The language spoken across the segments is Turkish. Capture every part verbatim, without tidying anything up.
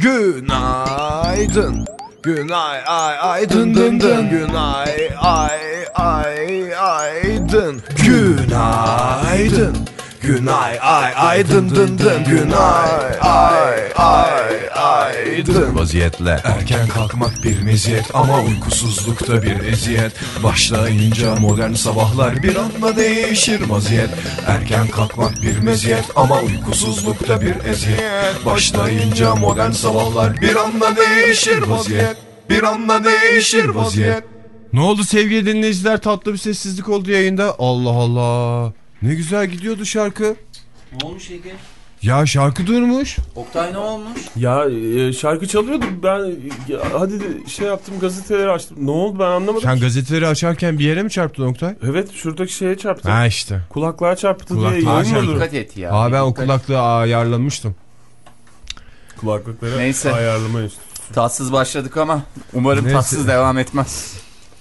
Günaydın. Günay ay ay dın dın dın. Günay ay ay ay dın. Günaydın. Günay ay ay dın dın dın. Günay ay ay ay dın. Vaziyetle erken kalkmak bir meziyet ama uykusuzlukta bir eziyet. Başlayınca modern sabahlar bir anda değişir vaziyet. Erken kalkmak bir meziyet ama uykusuzlukta bir eziyet. Başlayınca modern sabahlar bir anda değişir vaziyet. Bir anda değişir vaziyet. Ne oldu sevgili dinleyiciler? Tatlı bir sessizlik oldu yayında. Allah Allah. Ne güzel gidiyordu şarkı. Ne olmuş Ege? Ya şarkı durmuş. Oktay ne olmuş? Ya e, şarkı çalıyordu. Ben ya, hadi de şey yaptım, gazeteleri açtım. Ne oldu ben anlamadım. Sen ki. gazeteleri açarken bir yere mi çarptın Oktay? Evet, şuradaki şeye çarptı. Ha işte. Kulaklığa çarptı Kulaklığa diye çarptı. yayın olur. Dikkat et ya. Aa ben Dikkat. o kulaklığı ayarlamıştım. Kulaklıkları Neyse. ayarlama üstü. Tatsız başladık ama umarım Neyse. tatsız devam etmez.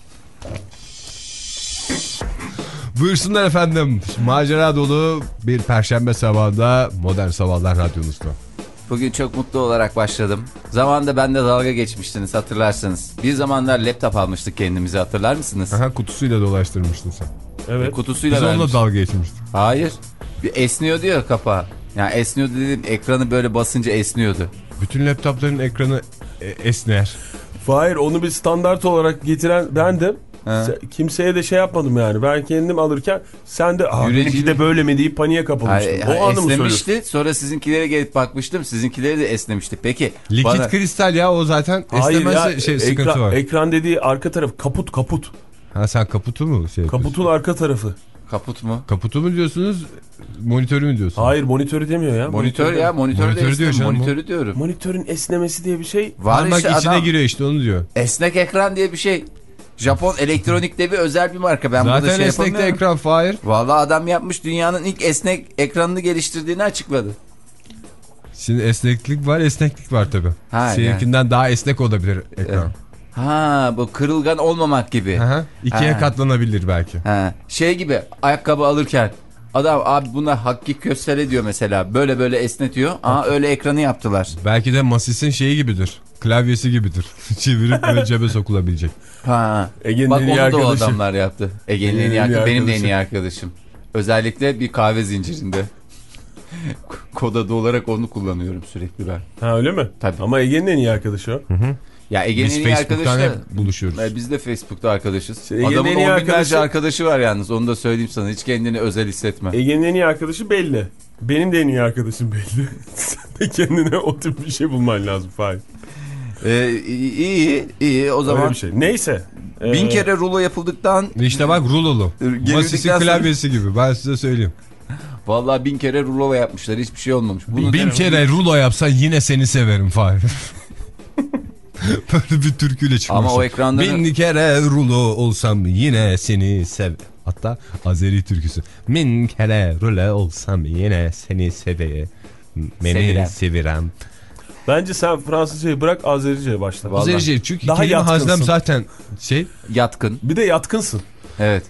Buyursunlar efendim. Macera dolu bir perşembe sabahında Modern Sabahlar Radyonuzda. Bugün çok mutlu olarak başladım. Zamanında bende dalga geçmiştiniz, hatırlarsınız. Bir zamanlar laptop almıştık kendimize, hatırlar mısınız? Aha, kutusuyla dolaştırmıştın sen. Evet. Kutusuyla Biz onunla vermiş. dalga geçmiştik. Hayır. Bir esniyordu ya kapağı. Yani esniyordu dedim, ekranı böyle basınca esniyordu. Bütün laptopların ekranı e, esner. Hayır, onu bir standart olarak getiren bendim. He. Kimseye de şey yapmadım yani. Ben kendim alırken sen de Yürüyücü- benimki de böyle mi deyip paniğe kapılmıştın. Hayır, O hayır, anı mı söylüyorsun? esnemişti. Sonra sizinkilere gelip bakmıştım. Sizinkileri de esnemişti. Peki. Likit bana... kristal ya o zaten Hayır esnemezse ya, şey, sıkıntı ekran, var. ekran dediği arka taraf kaput kaput. Ha sen kaputu mu şey yapıyorsun? Kaputun arka tarafı. Kaput mu? Kaputu mu diyorsunuz, monitörü mü diyorsunuz? Hayır, monitörü demiyor ya. Monitör ya, monitör Monitörü de diyor esnem, canım bu. monitörü diyorum. Monitörün esnemesi diye bir şey. Var Parmak işte içine adam, giriyor işte, onu diyor. esnek ekran diye bir şey. Japon elektronikte bir özel bir marka. Ben Zaten burada şey esnekte yapamıyorum. ekran Fahir. Vallahi adam yapmış, dünyanın ilk esnek ekranını geliştirdiğini açıkladı. Şimdi esneklik var, esneklik var tabii. Ha, Seninkinden yani daha esnek olabilir ekran. Evet. Ha, bu kırılgan olmamak gibi. Aha, ikiye Ha. katlanabilir belki. Ha, şey gibi, ayakkabı alırken adam abi buna Hakkı Köstele diyor mesela. Böyle böyle esnetiyor. Aa, öyle ekranı yaptılar. Belki de Masis'in şeyi gibidir. Klavyesi gibidir. Çevirip böyle cebe sokulabilecek. Ha. Ege'nin Bak en iyi onu da o arkadaşı. adamlar yaptı. Ege'nin en iyi arkadaşı. Benim de en iyi arkadaşım. Özellikle bir kahve zincirinde. Kod adı olarak onu kullanıyorum sürekli ben. Ha, öyle mi? Tabii. Ama Ege'nin en iyi arkadaşı o. Ya Ege'nin Biz en iyi Facebook'tan arkadaşı hep da... buluşuyoruz. E, Biz de Facebook'ta arkadaşız. İşte Ege'nin Adamın en on iyi binlerce arkadaşı- arkadaşı var yalnız. Onu da söyleyeyim sana. Hiç kendini özel hissetme. Ege'nin en iyi arkadaşı belli. Benim de en iyi arkadaşım belli. Sen de kendine o tip bir şey bulman lazım Fahir. Ee, iyi, iyi, iyi. O Öyle zaman bir şey. Neyse. bin Ee, kere rulo yapıldıktan... İşte bak rulolu. Girdikten Masis'in sonra- klavyesi gibi, ben size söyleyeyim. Vallahi bin kere rulo yapmışlar. Hiçbir şey olmamış. Bunu Bin kere rulo yapsan yine seni severim Fahir. Böyle bir türküyle çıkmışsın. Ama o ekranların... Bin kere rulo olsam yine seni sev. Hatta Azeri türküsü. Bin kere rulo olsam yine seni seveye. Beni Sevirem. sevirem. Bence sen Fransızcayı bırak, Azerice'ye başla. Vallahi. Azerice çünkü Daha kelime yatkınsın. haznem zaten şey. Yatkın. Bir de yatkınsın. Evet.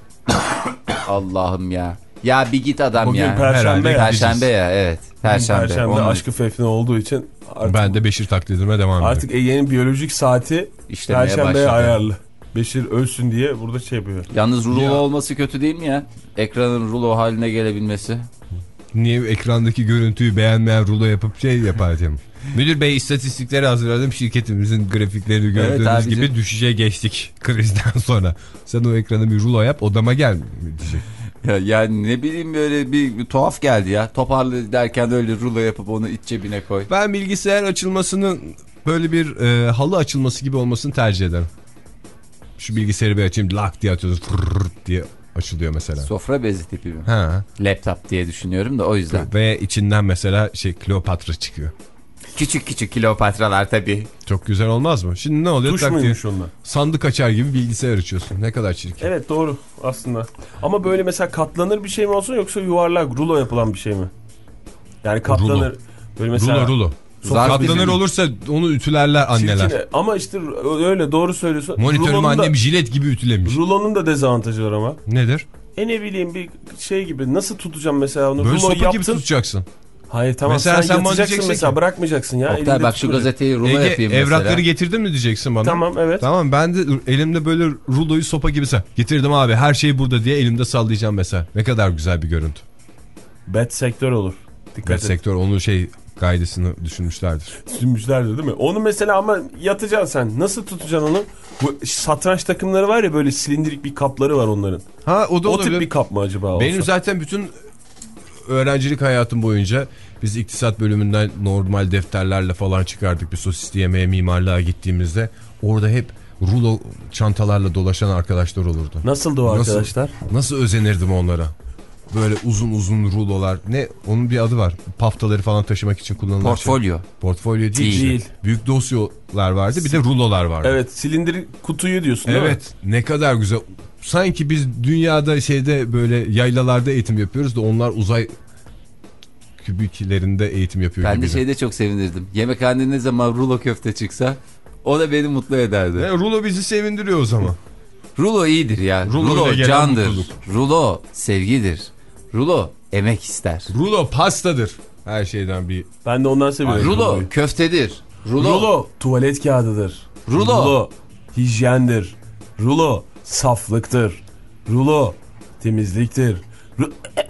Allah'ım ya. Ya bir git adam Bugün ya. Perşembe ya. Perşembe ya, evet. Perşembe. Perşembe Onun aşkı fefne olduğu için artık, Ben de Beşir taklidime devam ediyorum. artık Ege'nin biyolojik saati İşlemeye Perşembe'ye başladı. ayarlı. Beşir ölsün diye burada şey yapıyor. Yalnız rulo Ya. olması kötü değil mi ya? Ekranın rulo haline gelebilmesi. Niye ekrandaki görüntüyü beğenmeyen rulo yapıp şey yapar diyorum. Müdür bey, istatistikleri hazırladım. Şirketimizin grafiklerini gördüğünüz abicim. gibi düşüşe geçtik krizden sonra. Sen o ekranı bir rulo yap, odama gel diyecek. Ya, yani ne bileyim, böyle bir, bir tuhaf geldi ya. Toparlı derken öyle rulo yapıp onu iç cebine koy. Ben bilgisayar açılmasının böyle bir e, halı açılması gibi olmasını tercih ederim. Şu bilgisayarı bir açayım, lak diye atıyoruz, fırrrt diye açılıyor mesela. Sofra bezi tipi mi? Ha. Laptop diye düşünüyorum da o yüzden. Ve içinden mesela şey Kleopatra çıkıyor. Küçük küçük Kleopatralar tabii. Çok güzel olmaz mı? Şimdi ne oluyor? Tuş Tak diye muymuş onlar? sandık açar gibi bilgisayar açıyorsun. Ne kadar çirkin. Evet, doğru aslında. Ama böyle mesela katlanır bir şey mi olsun, yoksa yuvarlak rulo yapılan bir şey mi? Yani katlanır. Rulo. Böyle mesela Rulo rulo. Zarf Katlanır bizim- olursa onu ütülerler anneler. çirkin- ama işte öyle, doğru söylüyorsun. Monitörümü Rulonun da- annem jilet gibi ütülemiş. Rulonun da dezavantajı var ama. Nedir? E ne bileyim, bir şey gibi nasıl tutacağım mesela onu? Böyle Rulo sopa yaptın. gibi tutacaksın. Hayır tamam Mesela sen, sen bana yatacaksın diyeceksin mesela ki- bırakmayacaksın ya. Oktay bak şu tutulur. gazeteyi rulo Ege, yapayım mesela. evrakları getirdin mi diyeceksin bana. Tamam evet. Tamam ben de elimde böyle ruloyu sopa gibi sen. Getirdim abi her şey burada diye elimde sallayacağım mesela. Ne kadar güzel bir görüntü. Bet sektör olur. Dikkat Evet, et. sektör onun şey gaydesini düşünmüşlerdir. Düşünmüşlerdir değil mi? Onu mesela ama yatacaksın sen. Nasıl tutacaksın onu? Bu satranç takımları var ya böyle silindirik bir kapları var onların. Ha o da O olabilir. tip bir kap mı acaba olsa? Benim zaten bütün öğrencilik hayatım boyunca biz iktisat bölümünden normal defterlerle falan çıkardık. Bir sosisli yemeğe, mimarlığa gittiğimizde orada hep rulo çantalarla dolaşan arkadaşlar olurdu. Nasıldı o Nasıl? arkadaşlar? Nasıl özenirdim onlara. Böyle uzun uzun rulolar. Ne? Onun bir adı var. Paftaları falan taşımak için kullanılan Portfolyo. şey. Portfolyo değil. Değil. işte. Değil. Büyük dosyalar vardı. Bir de rulolar vardı. Evet silindirik kutuyu diyorsun değil mi? Evet. Ne kadar güzel. Sanki biz dünyada şeyde böyle yaylalarda eğitim yapıyoruz da onlar uzay kübiklerinde eğitim yapıyor Ben gibi. de şeyde çok sevinirdim. Yemekhanede ne zaman rulo köfte çıksa o da beni mutlu ederdi. Ne, rulo bizi sevindiriyor o zaman. Rulo iyidir ya. Rulo Rulo, ile gelen candır. mutluluk. Rulo sevgidir. Rulo emek ister. Rulo pastadır. Her şeyden bir... Ben de ondan seviyorum. Rulo ruloyu. köftedir. Rulo, Rulo tuvalet kağıdıdır. Rulo. hijyendir. Rulo saflıktır. Rulo temizliktir. Ru-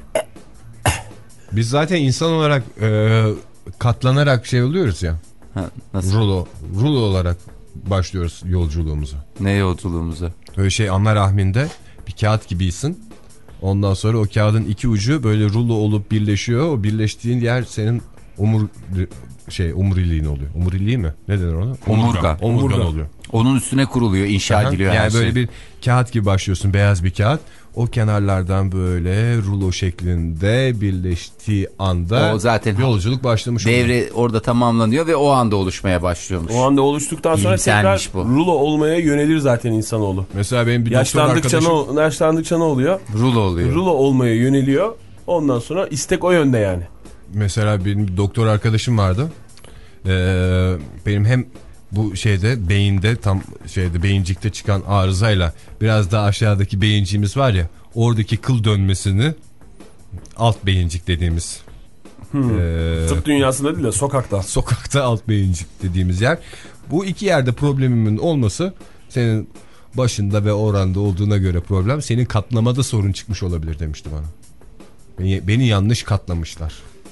Biz zaten insan olarak e, katlanarak şey oluyoruz ya. Ha, nasıl? Rulo. Rulo olarak başlıyoruz yolculuğumuza. Ne yolculuğumuza? Öyle şey ana rahminde bir kağıt gibisin. Ondan sonra o kağıdın iki ucu böyle rulo olup birleşiyor. O birleştiğin yer senin omur şey omuriliğin oluyor. Omuriliği mi? Ne denir ona? Omurga. Omurgan Omurga. oluyor. Onun üstüne kuruluyor, inşa Aha. ediliyor yani her böyle şey. bir kağıt gibi başlıyorsun, beyaz bir kağıt. O kenarlardan böyle rulo şeklinde birleştiği anda O zaten yolculuk başlamış oluyor. devre orada tamamlanıyor ve o anda oluşmaya başlıyormuş. O anda oluştuktan sonra tekrar İyimsermiş bu. rulo olmaya yönelir zaten insanoğlu. Mesela benim bir doktor Yaşlandıkça ne, arkadaşım... ol- yaşlandıkça ne oluyor? Rulo oluyor. Rulo olmaya yöneliyor. Ondan sonra istek o yönde yani. Mesela benim bir doktor arkadaşım vardı. Ee, benim hem bu şeyde beyinde tam şeyde beyincikte çıkan arızayla biraz daha aşağıdaki beyinciğimiz var ya, oradaki kıl dönmesini alt beyincik dediğimiz Hmm. ee, Tıp dünyasında değil de sokakta. sokakta alt beyincik dediğimiz yer. Bu iki yerde problemimin olması senin başında ve oranda olduğuna göre problem, senin katlamada sorun çıkmış olabilir demişti bana. Beni, beni yanlış katlamışlar.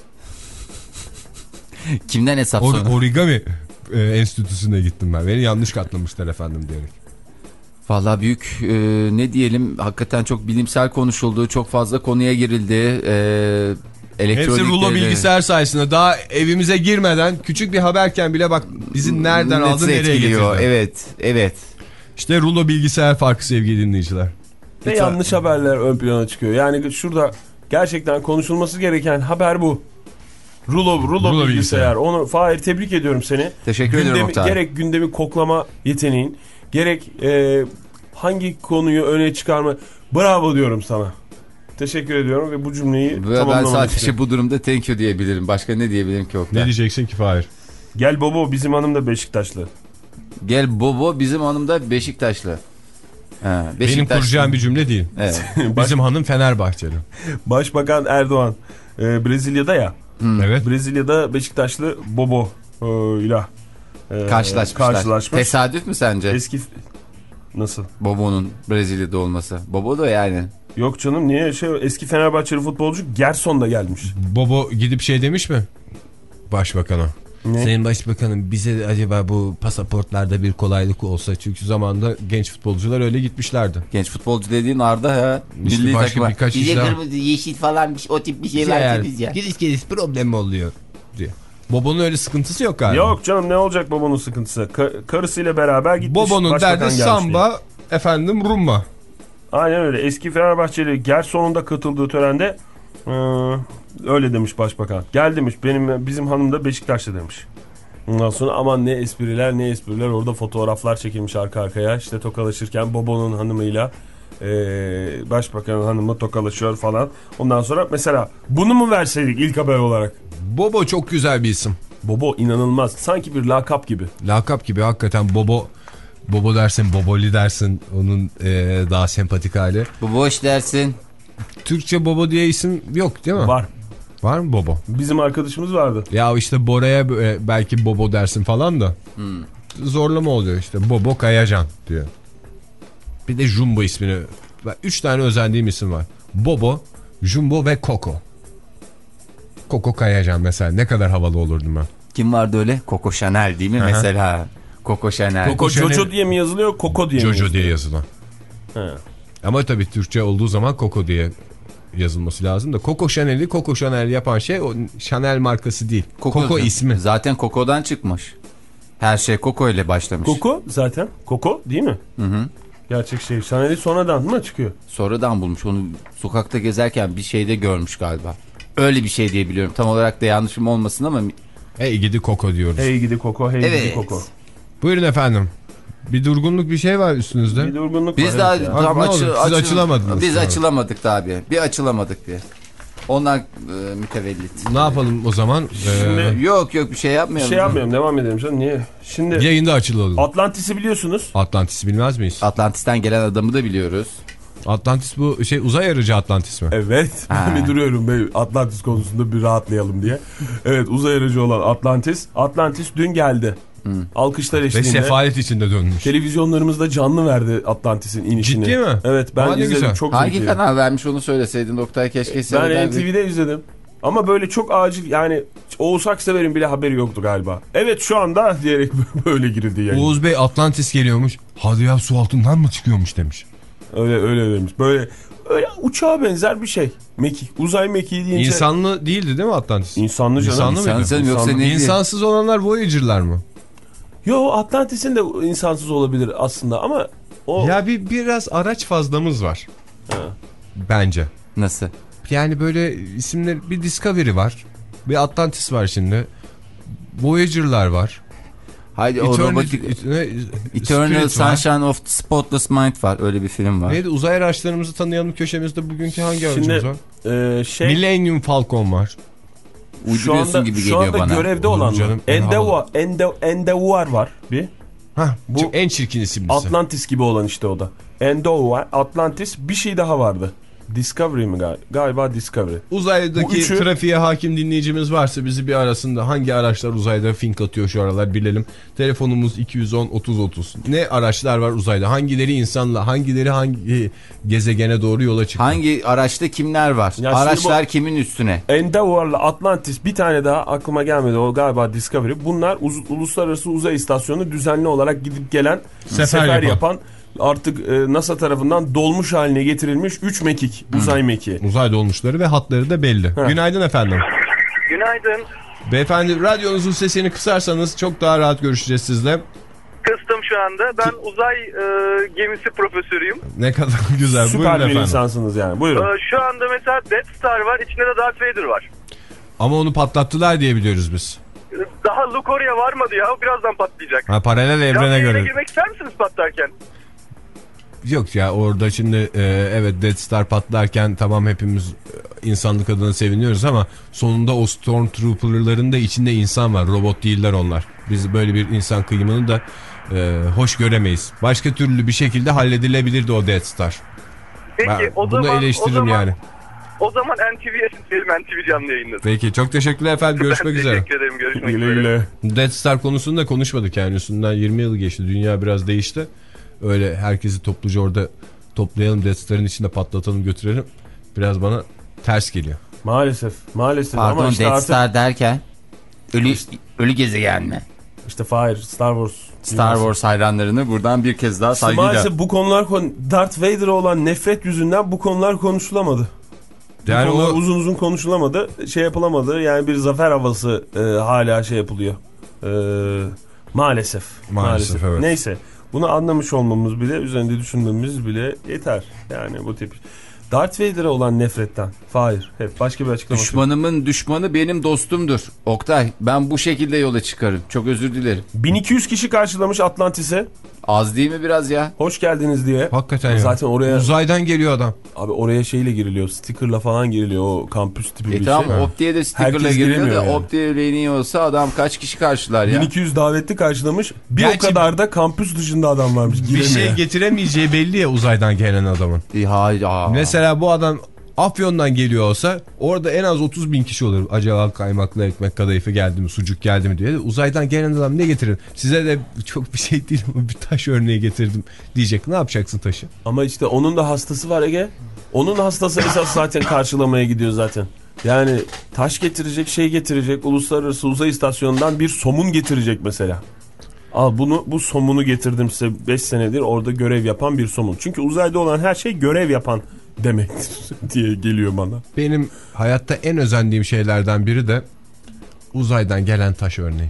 Kimden hesap Or, sonra? origami e, enstitüsüne gittim ben. Beni yanlış katlamışlar efendim diyerek. Vallahi büyük e, ne diyelim, hakikaten çok bilimsel konuşuldu. Çok fazla konuya girildi. E, Hepsi rulo bilgisayar sayesinde. Daha evimize girmeden küçük bir haberken bile bak bizi nereden Net aldı nereye etkiliyor. getirdi. Evet, evet. İşte rulo bilgisayar farkı sevgili dinleyiciler. Ve Lütfen. yanlış haberler ön plana çıkıyor. Yani şurada gerçekten konuşulması gereken haber bu. Rulo, rulo, Rulo bilgisayar. bilgisayar. Onu Fahir, tebrik ediyorum seni. Teşekkür Gündemi, ediyorum Oktay. gerek gündemi koklama yeteneğin, gerek e, hangi konuyu öne çıkarma. Bravo diyorum sana. Teşekkür ediyorum ve bu cümleyi Ve ben tamamlamak sadece istiyorum. bu durumda thank you diyebilirim. Başka ne diyebilirim ki Oktay? Ne diyeceksin ki Fahir? Gel Bobo, bizim hanım da Beşiktaşlı. Gel Bobo, bizim hanım da Beşiktaşlı. Ha, Beşiktaşlı. Benim kuracağım bir cümle değil. Evet. Bizim hanım Fenerbahçeli. Başbakan Erdoğan e, Brezilya'da ya. Evet. Brezilya'da Beşiktaşlı Bobo e, ile e, Karşılaşmışlar. karşılaşmış. Tesadüf mü sence? Eski nasıl? Bobo'nun Brezilya'da olması. Bobo da yani. Yok canım, niye şey, eski Fenerbahçeli futbolcu Gerson da gelmiş. Bobo gidip şey demiş mi? Başbakana. Ne? Sayın Başbakanım, bize acaba bu pasaportlarda bir kolaylık olsa, çünkü zamanında genç futbolcular öyle gitmişlerdi. Genç futbolcu dediğin Arda ya. İşte Milli başka takıma. birkaç Bize iş daha. kırmızı, yeşil falan bir, o tip bir şey verseniz ya. Giriş giriş problem oluyor diye. Bobo'nun öyle sıkıntısı yok galiba. Yok canım, ne olacak Bobo'nun sıkıntısı? Ka- karısıyla beraber gitmiş. Bobo'nun başbakan derdi gelmiş samba, diye. efendim rumba. Aynen öyle. Eski Fenerbahçeli Gerson'un da katıldığı törende e, öyle demiş başbakan. Gel demiş, benim bizim hanım da Beşiktaşlı demiş. Ondan sonra aman ne espriler ne espriler, orada fotoğraflar çekilmiş arka arkaya. İşte tokalaşırken Bobo'nun hanımıyla e, başbakanın hanımı tokalaşıyor falan. Ondan sonra mesela bunu mu verseydik ilk haber olarak? Bobo çok güzel bir isim. Bobo inanılmaz. Sanki bir lakap gibi. Lakap gibi hakikaten. Bobo Bobo dersin, Boboli dersin. Onun e, daha sempatik hali. Bu boş dersin. Türkçe Bobo diye isim yok değil mi? Var. Var mı Bobo? Bizim arkadaşımız vardı. Ya işte Bora'ya belki Bobo dersin falan da. Hmm. Zorlama oluyor işte. Bobo Kayacan diyor. Bir de Jumbo ismini. Üç tane özendiğim isim var. Bobo, Jumbo ve Coco. Coco Kayacan mesela. Ne kadar havalı olurdum ben. Kim vardı öyle? Coco Chanel değil mi? Aha. Mesela? Coco Chanel. Coco Jojo diye mi yazılıyor? Coco diye Jojo mi yazılıyor? Jojo diye yazılan. He. Ama tabii Türkçe olduğu zaman Coco diye yazılması lazım da. Coco Chanel'i Coco Chanel yapan şey o Chanel markası değil. Coco, Coco ismi. Zaten Coco'dan çıkmış. Her şey Coco ile başlamış. Coco zaten. Coco değil mi? Hı hı. Gerçek şey. Chanel'i sonradan mı çıkıyor? Sonradan bulmuş. Onu sokakta gezerken bir şeyde görmüş galiba. Öyle bir şey diye biliyorum. Tam olarak da yanlışım olmasın ama. Hey gidi Coco diyoruz. Hey gidi Coco, hey evet. gidi Coco. Buyurun efendim. Bir durgunluk bir şey var üstünüzde. Bir durgunluk Biz var. daha Evet tam açı, açı, Siz açı, açılamadınız. Biz sonra. açılamadık da abi. Bir açılamadık bir. Onlar e, mütevellit. Ne yapalım o zaman? Şimdi, ee, yok yok bir şey yapmayalım. Bir şey yapmayalım. Devam edelim canım. Niye? Şimdi yayında açılalım. Atlantis'i biliyorsunuz. Atlantis'i bilmez miyiz? Atlantis'ten gelen adamı da biliyoruz. Atlantis bu şey uzay aracı Atlantis mi? Evet. Ben duruyorum ben Atlantis konusunda bir rahatlayalım diye. Evet, uzay aracı olan Atlantis. Atlantis dün geldi. Hmm. Alkışlar eşliğinde. Ve sefalet içinde dönmüş. Televizyonlarımızda canlı verdi Atlantis'in inişini. Ciddi mi? Evet, ben Hadi izledim. Güzel. Çok Hangi zevkli. kanal vermiş onu söyleseydin Oktay, keşke. Ben N T V'de izledim. Ama böyle çok acil, yani Oğuz Aksever'in bile haberi yoktu galiba. Evet şu anda diyerek böyle girildi yani. Oğuz Bey Atlantis geliyormuş. Hadi ya su altından mı çıkıyormuş demiş. Öyle öyle demiş. Böyle öyle uçağa benzer bir şey. Mekik. Uzay mekiği deyince. İnsanlı değildi değil mi Atlantis? İnsanlı canım. İnsanlı mıydı? İnsanlı yoksa İnsanlı. neydi? İnsansız olanlar Voyager'lar mı? Yo, Atlantis'in de insansız olabilir aslında ama o... Ya bir biraz araç fazlamız var. Ha. Bence. Nasıl? Yani böyle isimler, bir Discovery var. Bir Atlantis var şimdi. Voyager'lar var. Haydi o Eternal, robotik... Eternal, Eternal Sunshine of the Spotless Mind var. Öyle bir film var. Neydi? Uzay araçlarımızı tanıyalım köşemizde bugünkü hangi aracımız var? E, şey... Millennium Falcon var. Uyduruyorsun gibi geliyor bana. Şu anda görevde Olur olan canım, Endeavour, Endeavour, Endeavour var bir. Hah, bu en çirkin isimlisi. Atlantis gibi olan işte o da. Endeavour, Atlantis, bir şey daha vardı. Discovery mi galiba? Galiba Discovery. Uzaydaki üçü... trafiğe hakim dinleyicimiz varsa bizi bir arasında, hangi araçlar uzayda fink atıyor şu aralar bilelim. Telefonumuz iki yüz on otuz otuz. Ne araçlar var uzayda? Hangileri insanla, hangileri hangi gezegene doğru yola çıktı? Hangi araçta kimler var? Ya araçlar bu... kimin üstüne? Endeavour'la Atlantis, bir tane daha aklıma gelmedi, o galiba Discovery. Bunlar uz uluslararası uzay istasyonu düzenli olarak gidip gelen, sefer, sefer yapan, yapan artık e, NASA tarafından dolmuş haline getirilmiş üç mekik, hmm. uzay mekiği. Uzay dolmuşları ve hatları da belli. Heh. Günaydın efendim. Günaydın. Beyefendi, radyonuzun sesini kısarsanız çok daha rahat görüşeceğiz sizle. Kıstım şu anda. Ben uzay e, gemisi profesörüyüm. Ne kadar güzel. Süper buyurun bir efendim. insansınız yani. Buyurun. E, şu anda mesela Death Star var. İçinde de Darth Vader var. Ama onu patlattılar diye biliyoruz biz. Daha Luke oraya varmadı ya. Birazdan patlayacak. Ha, paralel evrene göre. girmek ister misiniz patlarken? Yok ya, orada şimdi e, evet Death Star patlarken tamam hepimiz insanlık adına seviniyoruz ama sonunda o Stormtrooper'ların da içinde insan var. Robot değiller onlar. Biz böyle bir insan kıyımını da e, hoş göremeyiz. Başka türlü bir şekilde halledilebilirdi o Death Star. Peki ben o bunu zaman, eleştiririm o zaman, yani. O zaman N T V'ye verelim, N T V canlı yayınladı. Peki, çok teşekkürler efendim. Görüşmek üzere. Teşekkür ederim. Görüşmek güle üzere. Güle. Death Star konusunda konuşmadık yani, üstünden yirmi yıl geçti. Dünya biraz değişti. Öyle herkesi topluca orada toplayalım, Death Star'ın içinde patlatalım götürelim. Biraz bana ters geliyor. Maalesef. Maalesef. Pardon, ama işte Death artık... Star derken ölü, ölü gezegen mi? İşte Fire, Star Wars. Star Wars hayranlarını buradan bir kez daha saygıyla. Maalesef bu konular, Darth Vader'a olan nefret yüzünden bu konular konuşulamadı. Yani o uzun uzun konuşulamadı, şey yapılamadı. Yani bir zafer havası e, hala şey yapılıyor. E, maalesef. Maalesef, maalesef evet. Neyse, bunu anlamış olmamız bile, üzerinde düşünmemiz bile yeter. Yani bu tip Darth Vader'a olan nefretten. Hayır, hep başka bir açıklama. Düşmanımın düşmanı benim dostumdur. Oktay, ben bu şekilde yola çıkarım. Çok özür dilerim. bin iki yüz kişi karşılamış Atlantis'e. Az değil mi biraz ya? Hoş geldiniz diye. Hakikaten zaten ya. Oraya uzaydan geliyor adam. Abi oraya şeyle giriliyor, stickerla falan giriliyor, o kampüs tipi e bir tamam, şey. Tamam, Opti'ye de stickerla giriliyor da yani. Opti'ye öyle olsa adam kaç kişi karşılar ya? bin iki yüz davetli karşılamış. Bir Gerçi, o kadar da kampüs dışında adam varmış. Bir şey getiremeyeceği belli ya uzaydan gelen adamın. E, hayır, mesela bu adam Afyon'dan geliyor olsa orada en az otuz bin kişi olur. Acaba kaymaklı ekmek kadayıfı geldi mi, sucuk geldi mi diye. Uzaydan gelen adam ne getirir? Size de çok bir şey değil ama bir taş örneği getirdim diyecek. Ne yapacaksın taşı? Ama işte onun da hastası var Ege. Onun hastası esas zaten karşılamaya gidiyor zaten. Yani taş getirecek, şey getirecek, uluslararası uzay istasyonundan bir somun getirecek mesela. Al bunu, bu somunu getirdim size, beş senedir orada görev yapan bir somun. Çünkü uzayda olan her şey görev yapan demektir diye geliyor bana. Benim hayatta en özendiğim şeylerden biri de uzaydan gelen taş örneği.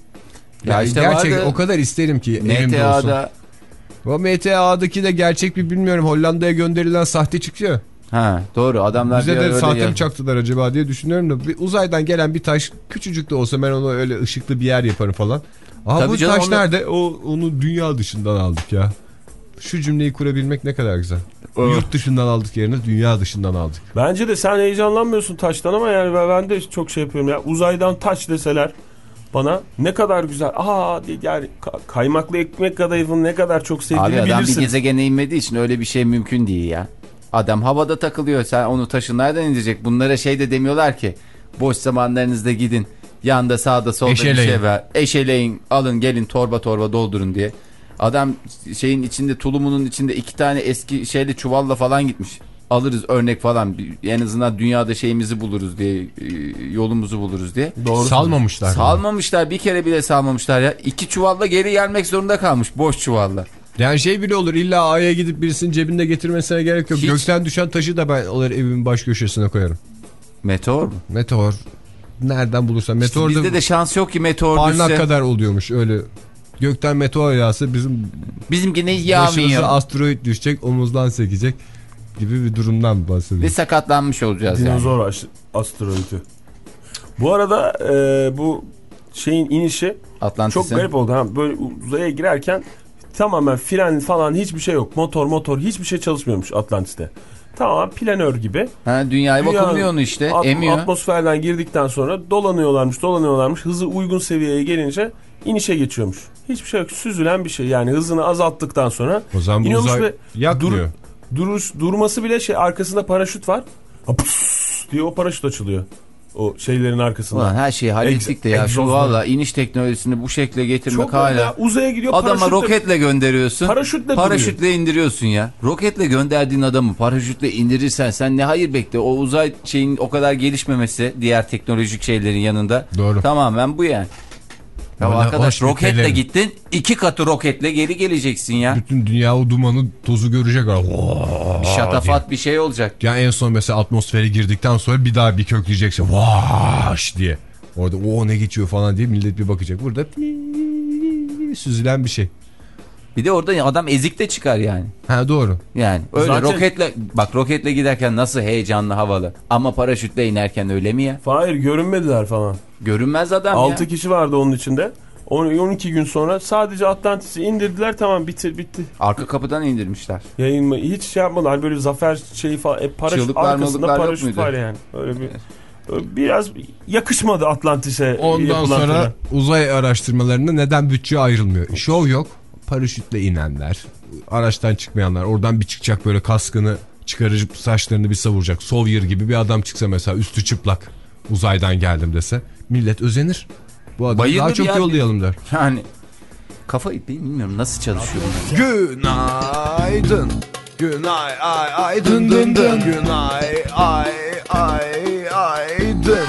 Ya Yani işte gerçekten vardı, o kadar isterim ki M elimde T olsun. A'da. O M T A'daki de gerçek bir bilmiyorum. Hollanda'ya gönderilen sahte çıkıyor. Ha doğru, adamlar Bize de öyle sahte ya. mi çaktılar acaba diye düşünüyorum da bir uzaydan gelen bir taş, küçücük de olsa ben onu öyle ışıklı bir yer yaparım falan. Aha Tabii bu canım, taş onu... nerede? O onu dünya dışından aldık ya. Şu cümleyi kurabilmek ne kadar güzel. Yurt dışından aldık yerine dünya dışından aldık. Bence de sen heyecanlanmıyorsun taştan ama yani ben de çok şey yapıyorum ya. Uzaydan taş deseler bana ne kadar güzel. Aa yani kaymaklı ekmek kadayıfını ne kadar çok sevdiğini Abi adam bilirsin. bir gezegene inmediği için öyle bir şey mümkün değil ya. Adam havada takılıyor, sen onu taşı nereden indirecek? Bunlara şey de demiyorlar ki boş zamanlarınızda gidin yanda sağda solda Eşeleyin. bir şey var. Eşeleyin, alın gelin torba torba doldurun diye. Adam şeyin içinde, tulumunun içinde iki tane eski şeyli çuvalla falan gitmiş. Alırız örnek falan, en azından dünyada şeyimizi buluruz diye, yolumuzu buluruz diye. Doğru. Salmamışlar. Salmamışlar, bir kere bile salmamışlar ya. İki çuvalla geri gelmek zorunda kalmış, boş çuvalla. Yani şey bile olur, illa A'ya gidip birisinin cebinde getirmesine gerek yok. Hiç. Gökten düşen taşı da ben alır evimin baş köşesine koyarım. Meteor mu? Meteor. Nereden bulursan. Meteor İşte da bizde de şans yok ki meteor parmak düşse. kadar oluyormuş öyle. Gökten meteor yağsa bizim Bizimkine başımıza yağmıyor. asteroid düşecek, omuzdan sekecek gibi bir durumdan Ve bahsediyoruz. sakatlanmış olacağız yani. Dinozor asteroidi. Bu arada e, bu şeyin inişi Atlantis'in. çok garip oldu. Ha, böyle uzaya girerken tamamen fren falan hiçbir şey yok. Motor motor hiçbir şey çalışmıyormuş Atlantis'te. Tamamen planör gibi. Ha, dünyaya Dünya- vakumluyor onu işte. At- emiyor. Atmosferden girdikten sonra dolanıyorlarmış dolanıyorlarmış. Hızı uygun seviyeye gelince inişe geçiyormuş. Hiçbir şey yok. Süzülen bir şey. Yani hızını azalttıktan sonra O zaman bu iniyormuş uzay ve yakmıyor. dur, duruş, durması bile şey, arkasında paraşüt var. Ha, pus diye o paraşüt açılıyor. O şeylerin arkasında. Ulan her şeyi hallettik de ya. Şu egzoz valla iniş teknolojisini bu şekle getirmek Çok hala. ya, uzaya gidiyor Adama paraşütle, roketle gönderiyorsun. paraşütle, Paraşütle indiriyorsun ya. Roketle gönderdiğin adamı paraşütle indirirsen sen ne hayır bekle. O uzay şeyin o kadar gelişmemesi diğer teknolojik şeylerin yanında. Doğru. Tamamen bu yani. Ya Öyle arkadaş hoş roketle ülkelerin. gittin, iki katı roketle geri geleceksin ya. Bütün dünya o dumanı, tozu görecek. Bir şatafat bir şey olacak. Ya en son mesela atmosfere girdikten sonra bir daha bir kökleyeceksin. Vaş diye. Orada o ne geçiyor falan diye millet bir bakacak. Burada süzülen bir şey. Bir de orada adam ezik de çıkar yani. Ha doğru. Yani öyle Zaten- roketle, bak roketle giderken nasıl heyecanlı, havalı. Ama paraşütle inerken öyle mi ya? Hayır, görünmediler falan. Görünmez adam altı ya. kişi vardı onun içinde. on iki gün sonra sadece Atlantis'i indirdiler, tamam bitti bitti. Arka kapıdan indirmişler. Yayın mı? Hiç şey yapmadılar, böyle zafer şeyi falan. E, paraşüt Çığlıklar, arkasında mığlıklar yok paraşüt muydu? var yani. Öyle bir biraz yakışmadı Atlantis'e. Ondan yapılan sonra tören. uzay araştırmalarında neden bütçe ayrılmıyor? Şov yok. Paraşütle inenler, araçtan çıkmayanlar, oradan bir çıkacak böyle kaskını çıkarıp saçlarını bir savuracak. Sawyer gibi bir adam çıksa mesela, üstü çıplak, uzaydan geldim dese, millet özenir. Bu adamı Bayılır daha çok ya. yollayalım der. Yani kafa bilmiyorum nasıl çalışıyor. Günaydın. Günay ay ay dın dın dın. Günay ay ay ay dın.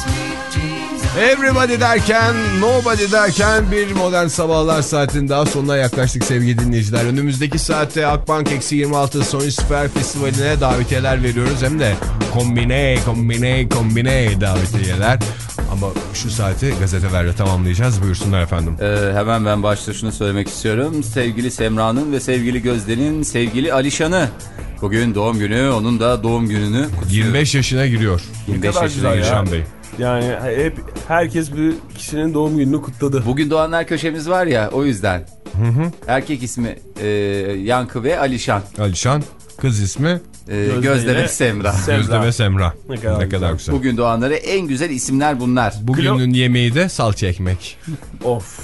Everybody derken, nobody derken bir modern sabahlar saatin daha sonuna yaklaştık sevgili dinleyiciler. Önümüzdeki saatte Akbank Eksi yirmi altı Sony Süper Festivali'ne davetiyeler veriyoruz. Hem de kombine, kombine, kombine davetiyeler. Ama şu saati gazetelerle tamamlayacağız. Buyursunlar efendim. Ee, hemen ben başta şunu söylemek istiyorum. Sevgili Semra'nın ve sevgili Gözde'nin sevgili Alişan'ı. Bugün doğum günü, onun da doğum gününü kutluyor. yirmi beş yaşına giriyor. yirmi beş kadar yaşına güzel giriyor. Alişan Bey. Yani hep herkes bir kişinin doğum gününü kutladı. Bugün doğanlar köşemiz var ya, o yüzden. Hı hı. Erkek ismi e, Yankı ve Alişan. Alişan, kız ismi E, Gözde Gözde ile ve Semra. Semra. Gözde ve Semra. Ne kadar Ne kadar güzel. güzel. Bugün doğanlara en güzel isimler bunlar. Bugünün yemeği de salça ekmek. Of.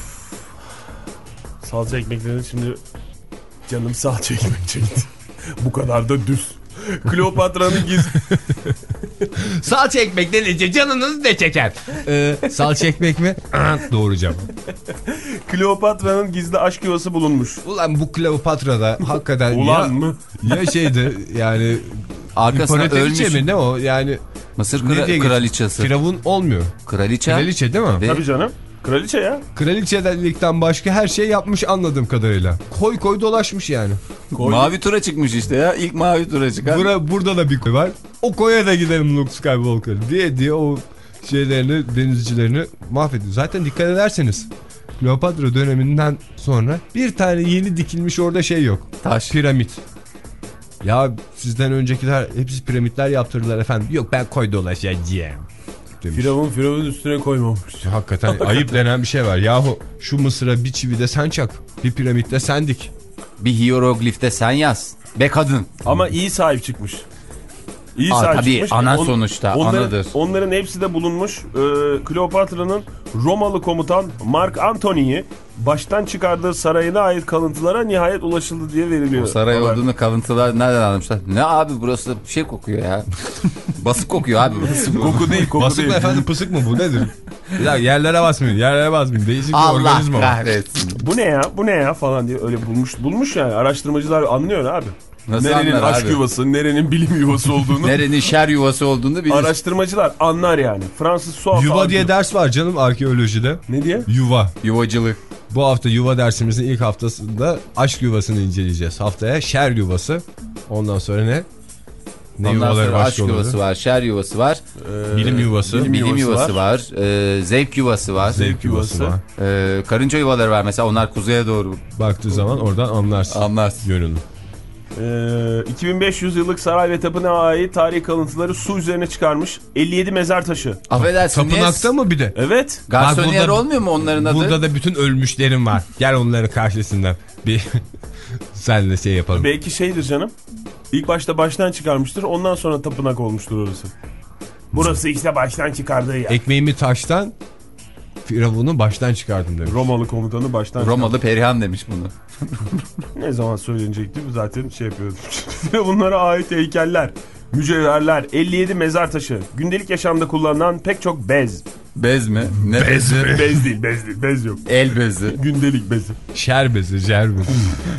Salça ekmeklerin şimdi canım salça ekmek çekti. Bu kadar da düz. Kleopatra'nın gizli... Salça ekmek denince canınız ne çeker? Ee, salça ekmek mi? Doğuracağım. Kleopatra'nın gizli aşk yuvası bulunmuş. Ulan bu Kleopatra'da hakikaten Ulan ya, mı? ya şeydi yani Arkasına İmparatoriçe ölmüş. mi ne o yani Mısır ne kra- diye kraliçesi. Firavun olmuyor. Kraliçe. Kraliçe değil mi? Ve Tabii canım. Kraliçe ya. Kraliçelikten başka her şey yapmış anladığım kadarıyla. Koy koy dolaşmış yani. Koy. mavi tura çıkmış işte ya. İlk mavi tura çıkan. Bura, burada da bir koy var. O koya da gidelim Luke Skywalker diye diye o şeylerini, denizcilerini mahvediyor. Zaten dikkat ederseniz Kleopatra döneminden sonra bir tane yeni dikilmiş orada şey yok. Taş. Piramit. Ya sizden öncekiler hepsi piramitler yaptırdılar efendim. Yok ben koy dolaşacağım demiş. Firavun Firavun üstüne koymamış. Hakikaten ayıp denen bir şey var. Yahu şu Mısır'a bir çivi de sen çak. Bir piramitte sen dik. Bir hieroglifte sen yaz. Be kadın. Ama iyi sahip çıkmış. İyi Aa, sahip tabii, çıkmış. ana sonuçta, onların, anadır. Onların hepsi de bulunmuş. Ee, Kleopatra'nın Romalı komutan Mark Antony'yi baştan çıkardığı sarayına ait kalıntılara nihayet ulaşıldı diye veriliyor. O saray Haber. olduğunu kalıntılar nereden almışlar? Ne abi burası bir şey kokuyor ya. Basık kokuyor abi. Koku değil, koku Basık değil. mı efendim pısık mı bu nedir? Bir dakika yerlere basmayın yerlere basmayın. Değişik bir Allah organizma var. kahretsin. Bu ne ya, bu ne ya falan diye öyle bulmuş bulmuş yani. Araştırmacılar anlıyor abi. Nasıl Nerenin anlar aşk abi? yuvası, nerenin bilim yuvası olduğunu. Nerenin şer yuvası olduğunu bilir. Araştırmacılar anlar yani. Fransız Suaf Yuva abi- diye ders var canım arkeolojide. Ne diye? Yuva. Yuvacılık. Bu hafta yuva dersimizin ilk haftasında aşk yuvasını inceleyeceğiz. Haftaya şer yuvası. Ondan sonra ne? Ne Ondan yuvaları sonra başka aşk olur? yuvası var, şer yuvası var, Ee, Bilim yuvası. bilim bilim yuvası yuvası var, e, zevk yuvası var, Zevk yuvası var. e, karınca yuvaları var mesela, onlar kuzeye doğru Baktığı zaman oradan anlarsın. anlarsın. Yönünü. Ee, iki bin beş yüz yıllık saray ve tapınağa ait tarihi kalıntıları su üzerine çıkarmış. elli yedi mezar taşı. Affedersin, Tapınakta mı bir de? Evet. garsoniyer Bak burada- olmuyor mu onların adı? Burada da bütün ölmüşlerim var. Gel onların karşısından. Bir senle şey yapalım. Belki şeydir canım. İlk başta baştan çıkarmıştır. Ondan sonra tapınak olmuştur orası. Burası işte baştan çıkardığı yer. Ekmeğimi taştan, Firavun'u baştan çıkardım demiş. Romalı komutanı baştan Romalı Perihan demiş bunu. çıkardı. Ne zaman söylenecekti? Zaten şey yapıyorduk. Bunlara ait heykeller, mücevherler, elli yedi mezar taşı, gündelik yaşamda kullanılan pek çok bez. Bez mi? Ne bezi? Bez değil, bez değil, bez yok. El bezi. Gündelik bezi. Şer bezi, jer bezi.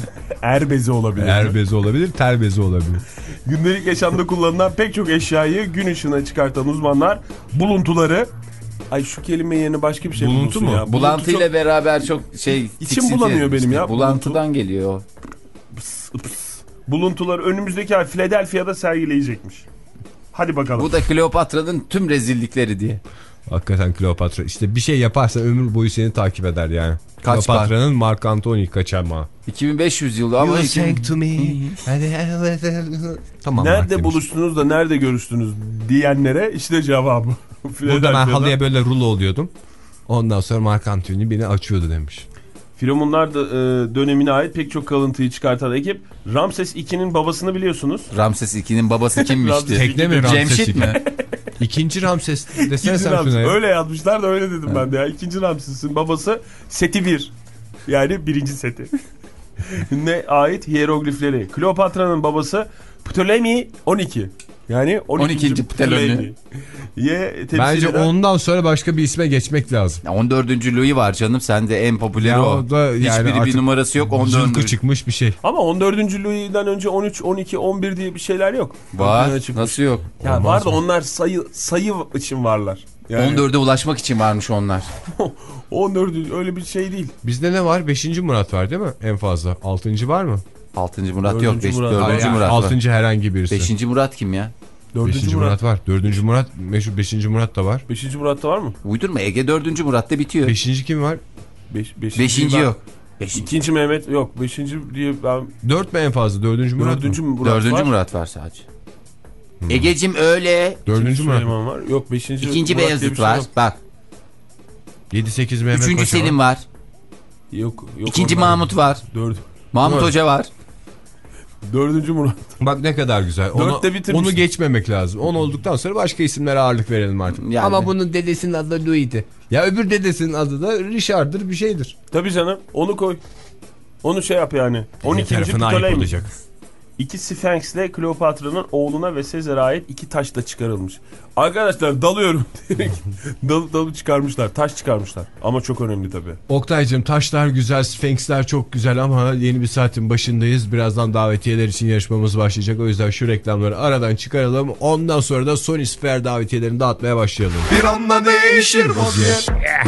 Er bezi olabilir. Er bezi olabilir, ter bezi olabilir. Gündelik yaşamda kullanılan pek çok eşyayı gün ışığına çıkartan uzmanlar buluntuları... Ay şu kelime yerine başka bir şey Buluntu bulunsun mu? ya. Bulantı ile beraber çok şey... İçim tiksinti bulanıyor benim işte. ya. Bulantıdan geliyor o. Buluntuları önümüzdeki ay Philadelphia'da sergileyecekmiş. Hadi bakalım. Bu da Kleopatra'nın tüm rezillikleri diye. Hakikaten Kleopatra. İşte bir şey yaparsa ömür boyu seni takip eder yani. Kaç Kleopatra'nın Mark Antony kaçamağı. iki bin beş yüz yılı ama... You iki bin- sang to me. Tamam. Mark Nerede demiş. buluştunuz da nerede görüştünüz diyenlere işte cevabı. Burada ben Philadelphia'da. halıya böyle rulo oluyordum. Ondan sonra Mark Antony beni açıyordu demiş. Firavunlar da, e, dönemine ait pek çok kalıntıyı çıkartan ekip Ramses iki'nin babasını biliyorsunuz. Ramses iki'nin babası kimmişti? Tekne mi Ramses Cemşit iki? mi? İkinci Ramses desene İkinci sen Ramses. şuna ya. Öyle yazmışlar da öyle dedim ben de ya. İkinci Ramses'in babası Seti bir. Yani birinci Seti. Ne ait hieroglifleri. Kleopatra'nın babası Ptolemy on iki. Yani on ikinci. on ikinci Ptolemy. Ye temsil Bence eden... ondan sonra başka bir isme geçmek lazım. on dördüncü Louis var canım, sende en popüleri Ya o. o da yani Hiçbiri bir artık numarası yok. on Zılkı dördüncü çıkmış bir şey. Ama on dördüncü Louis'den önce on üç, on iki, on bir diye bir şeyler yok. var. Çıkmış. Nasıl yok? Ya Olmaz var da mı? onlar sayı sayı için varlar. Yani on dörde ulaşmak için varmış onlar. on dördüncü öyle bir şey değil. Bizde ne var? Beşinci Murat var değil mi? En fazla. Altıncı var mı? altıncı Murat Dördüncü yok. beş, Murat. dördüncü Hayır, Murat var. Altıncı herhangi birisi. beşinci Murat kim ya? Dördüncü Beşinci Murat. Murat var. Dördüncü Murat meşhur beşinci Murat da var. Beşinci Murat'ta var mı? Uydurma, Ege dördüncü Murat'ta bitiyor. Beşinci kim var? Beş, beşinci beşinci ben- yok. Beşinci. İkinci Mehmet yok. Beşinci diye ben Dört mü en fazla? Dördüncü Murat dördüncü mı? Murat Dördüncü var. Murat var sadece. Egecim öyle. Dördüncü Murat mı? Süleyman var. Yok beşinci İkinci Murat diye bir Beyazıt şey var. yok. Bak. Yedi sekiz Mehmet Üçüncü Paşa Selim var. var. Yok, yok. İkinci onlar. Mahmut var. Dört. Mahmut Evet. Hoca var. Dördüncü Murat. Bak ne kadar güzel. Onu, Dörtte bitirmiş. onu geçmemek lazım. On olduktan sonra başka isimlere ağırlık verelim artık. Yani. Ama bunun dedesinin adı da Louis'ti. Ya öbür dedesinin adı da Richard'dır bir şeydir. Tabii canım onu koy. Onu şey yap yani. on ikinci Tarafına ayıp Ptolemy. olacak. İki Sphinx'le Kleopatra'nın oğluna ve Sezar'a ait iki taş da çıkarılmış. Arkadaşlar dalıyorum diyerek dalıp dalıp çıkarmışlar. Taş çıkarmışlar. Ama çok önemli tabii. Oktay'cığım taşlar güzel, Sphinx'ler çok güzel ama yeni bir saatin başındayız. Birazdan davetiyeler için yarışmamız başlayacak. O yüzden şu reklamları aradan çıkaralım. Ondan sonra da Sonisphere davetiyelerini dağıtmaya başlayalım. Bir anda değişir vaziyet.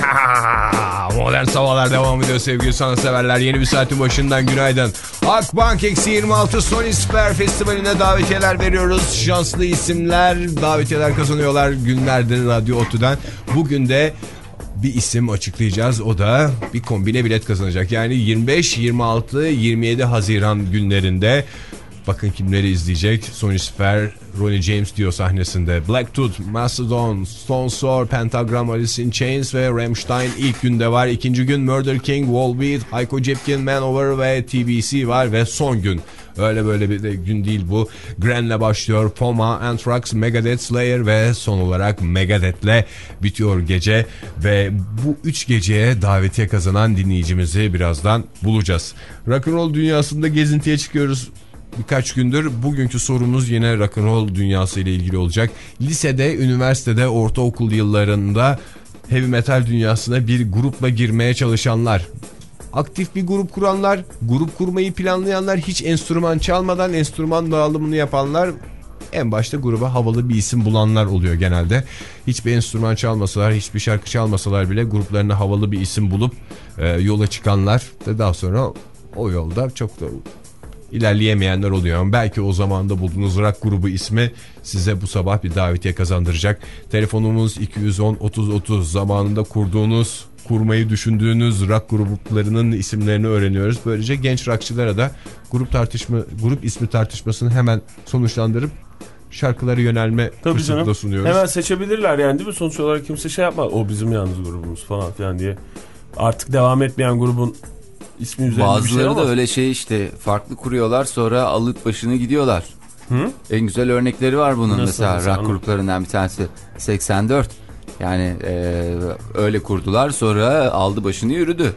Modern Sabahlar devam ediyor sevgili sanatseverler. Yeni bir saatin başından günaydın. Akbank eksi yirmi altı Sonisphere Festivali'ne davetiyeler veriyoruz. Şanslı isimler davetiyeler kazanıyorlar günlerdir Radyo Otü'den. Bugün de bir isim açıklayacağız. O da bir kombine bilet kazanacak. Yani yirmi beş, yirmi altı, yirmi yedi Haziran günlerinde bakın kimleri izleyecek. Sonisphere, Ronnie James Dio sahnesinde. Black Tooth, Mastodon, Stone Sour, Pentagram, Alice in Chains ve Rammstein ilk günde var. İkinci gün Murder King, Volbeat, Hayko Cepkin, Manowar ve T B C var ve son gün. Öyle böyle bir de gün değil bu. Gren'le başlıyor. Poma, Anthrax, Megadeth, Slayer ve son olarak Megadeth'le bitiyor gece. Ve bu üç geceye davetiye kazanan dinleyicimizi birazdan bulacağız. Rock'n'roll dünyasında gezintiye çıkıyoruz birkaç gündür. Bugünkü sorumuz yine rock'n'roll dünyası ile ilgili olacak. Lisede, üniversitede, ortaokul yıllarında heavy metal dünyasına bir grupla girmeye çalışanlar, aktif bir grup kuranlar, grup kurmayı planlayanlar, hiç enstrüman çalmadan enstrüman dağılımını yapanlar, en başta gruba havalı bir isim bulanlar oluyor genelde. Hiçbir enstrüman çalmasalar, hiçbir şarkı çalmasalar bile gruplarına havalı bir isim bulup e, yola çıkanlar ve daha sonra o yolda çok da ilerleyemeyenler oluyor. Ama belki o zamanda bulduğunuz rock grubu ismi size bu sabah bir davetiye kazandıracak. Telefonumuz iki yüz on otuz otuz. Zamanında kurduğunuz, kurmayı düşündüğünüz rock gruplarının isimlerini öğreniyoruz. Böylece genç rockçılara da grup tartışma, grup ismi tartışmasını hemen sonuçlandırıp şarkılara yönelme Tabii fırsatı canım. da sunuyoruz. Hemen seçebilirler yani, değil mi? Sonuç olarak kimse şey yapmaz. O bizim yalnız grubumuz falan filan diye. Artık devam etmeyen grubun ismi üzerinde bazıları bir şey da olmaz. öyle şey işte, farklı kuruyorlar sonra alıp başını gidiyorlar. Hı? En güzel örnekleri var bunun. Nasıl mesela mesela? rock gruplarından bir tanesi seksen dört. Yani e, öyle kurdular, sonra aldı başını yürüdü.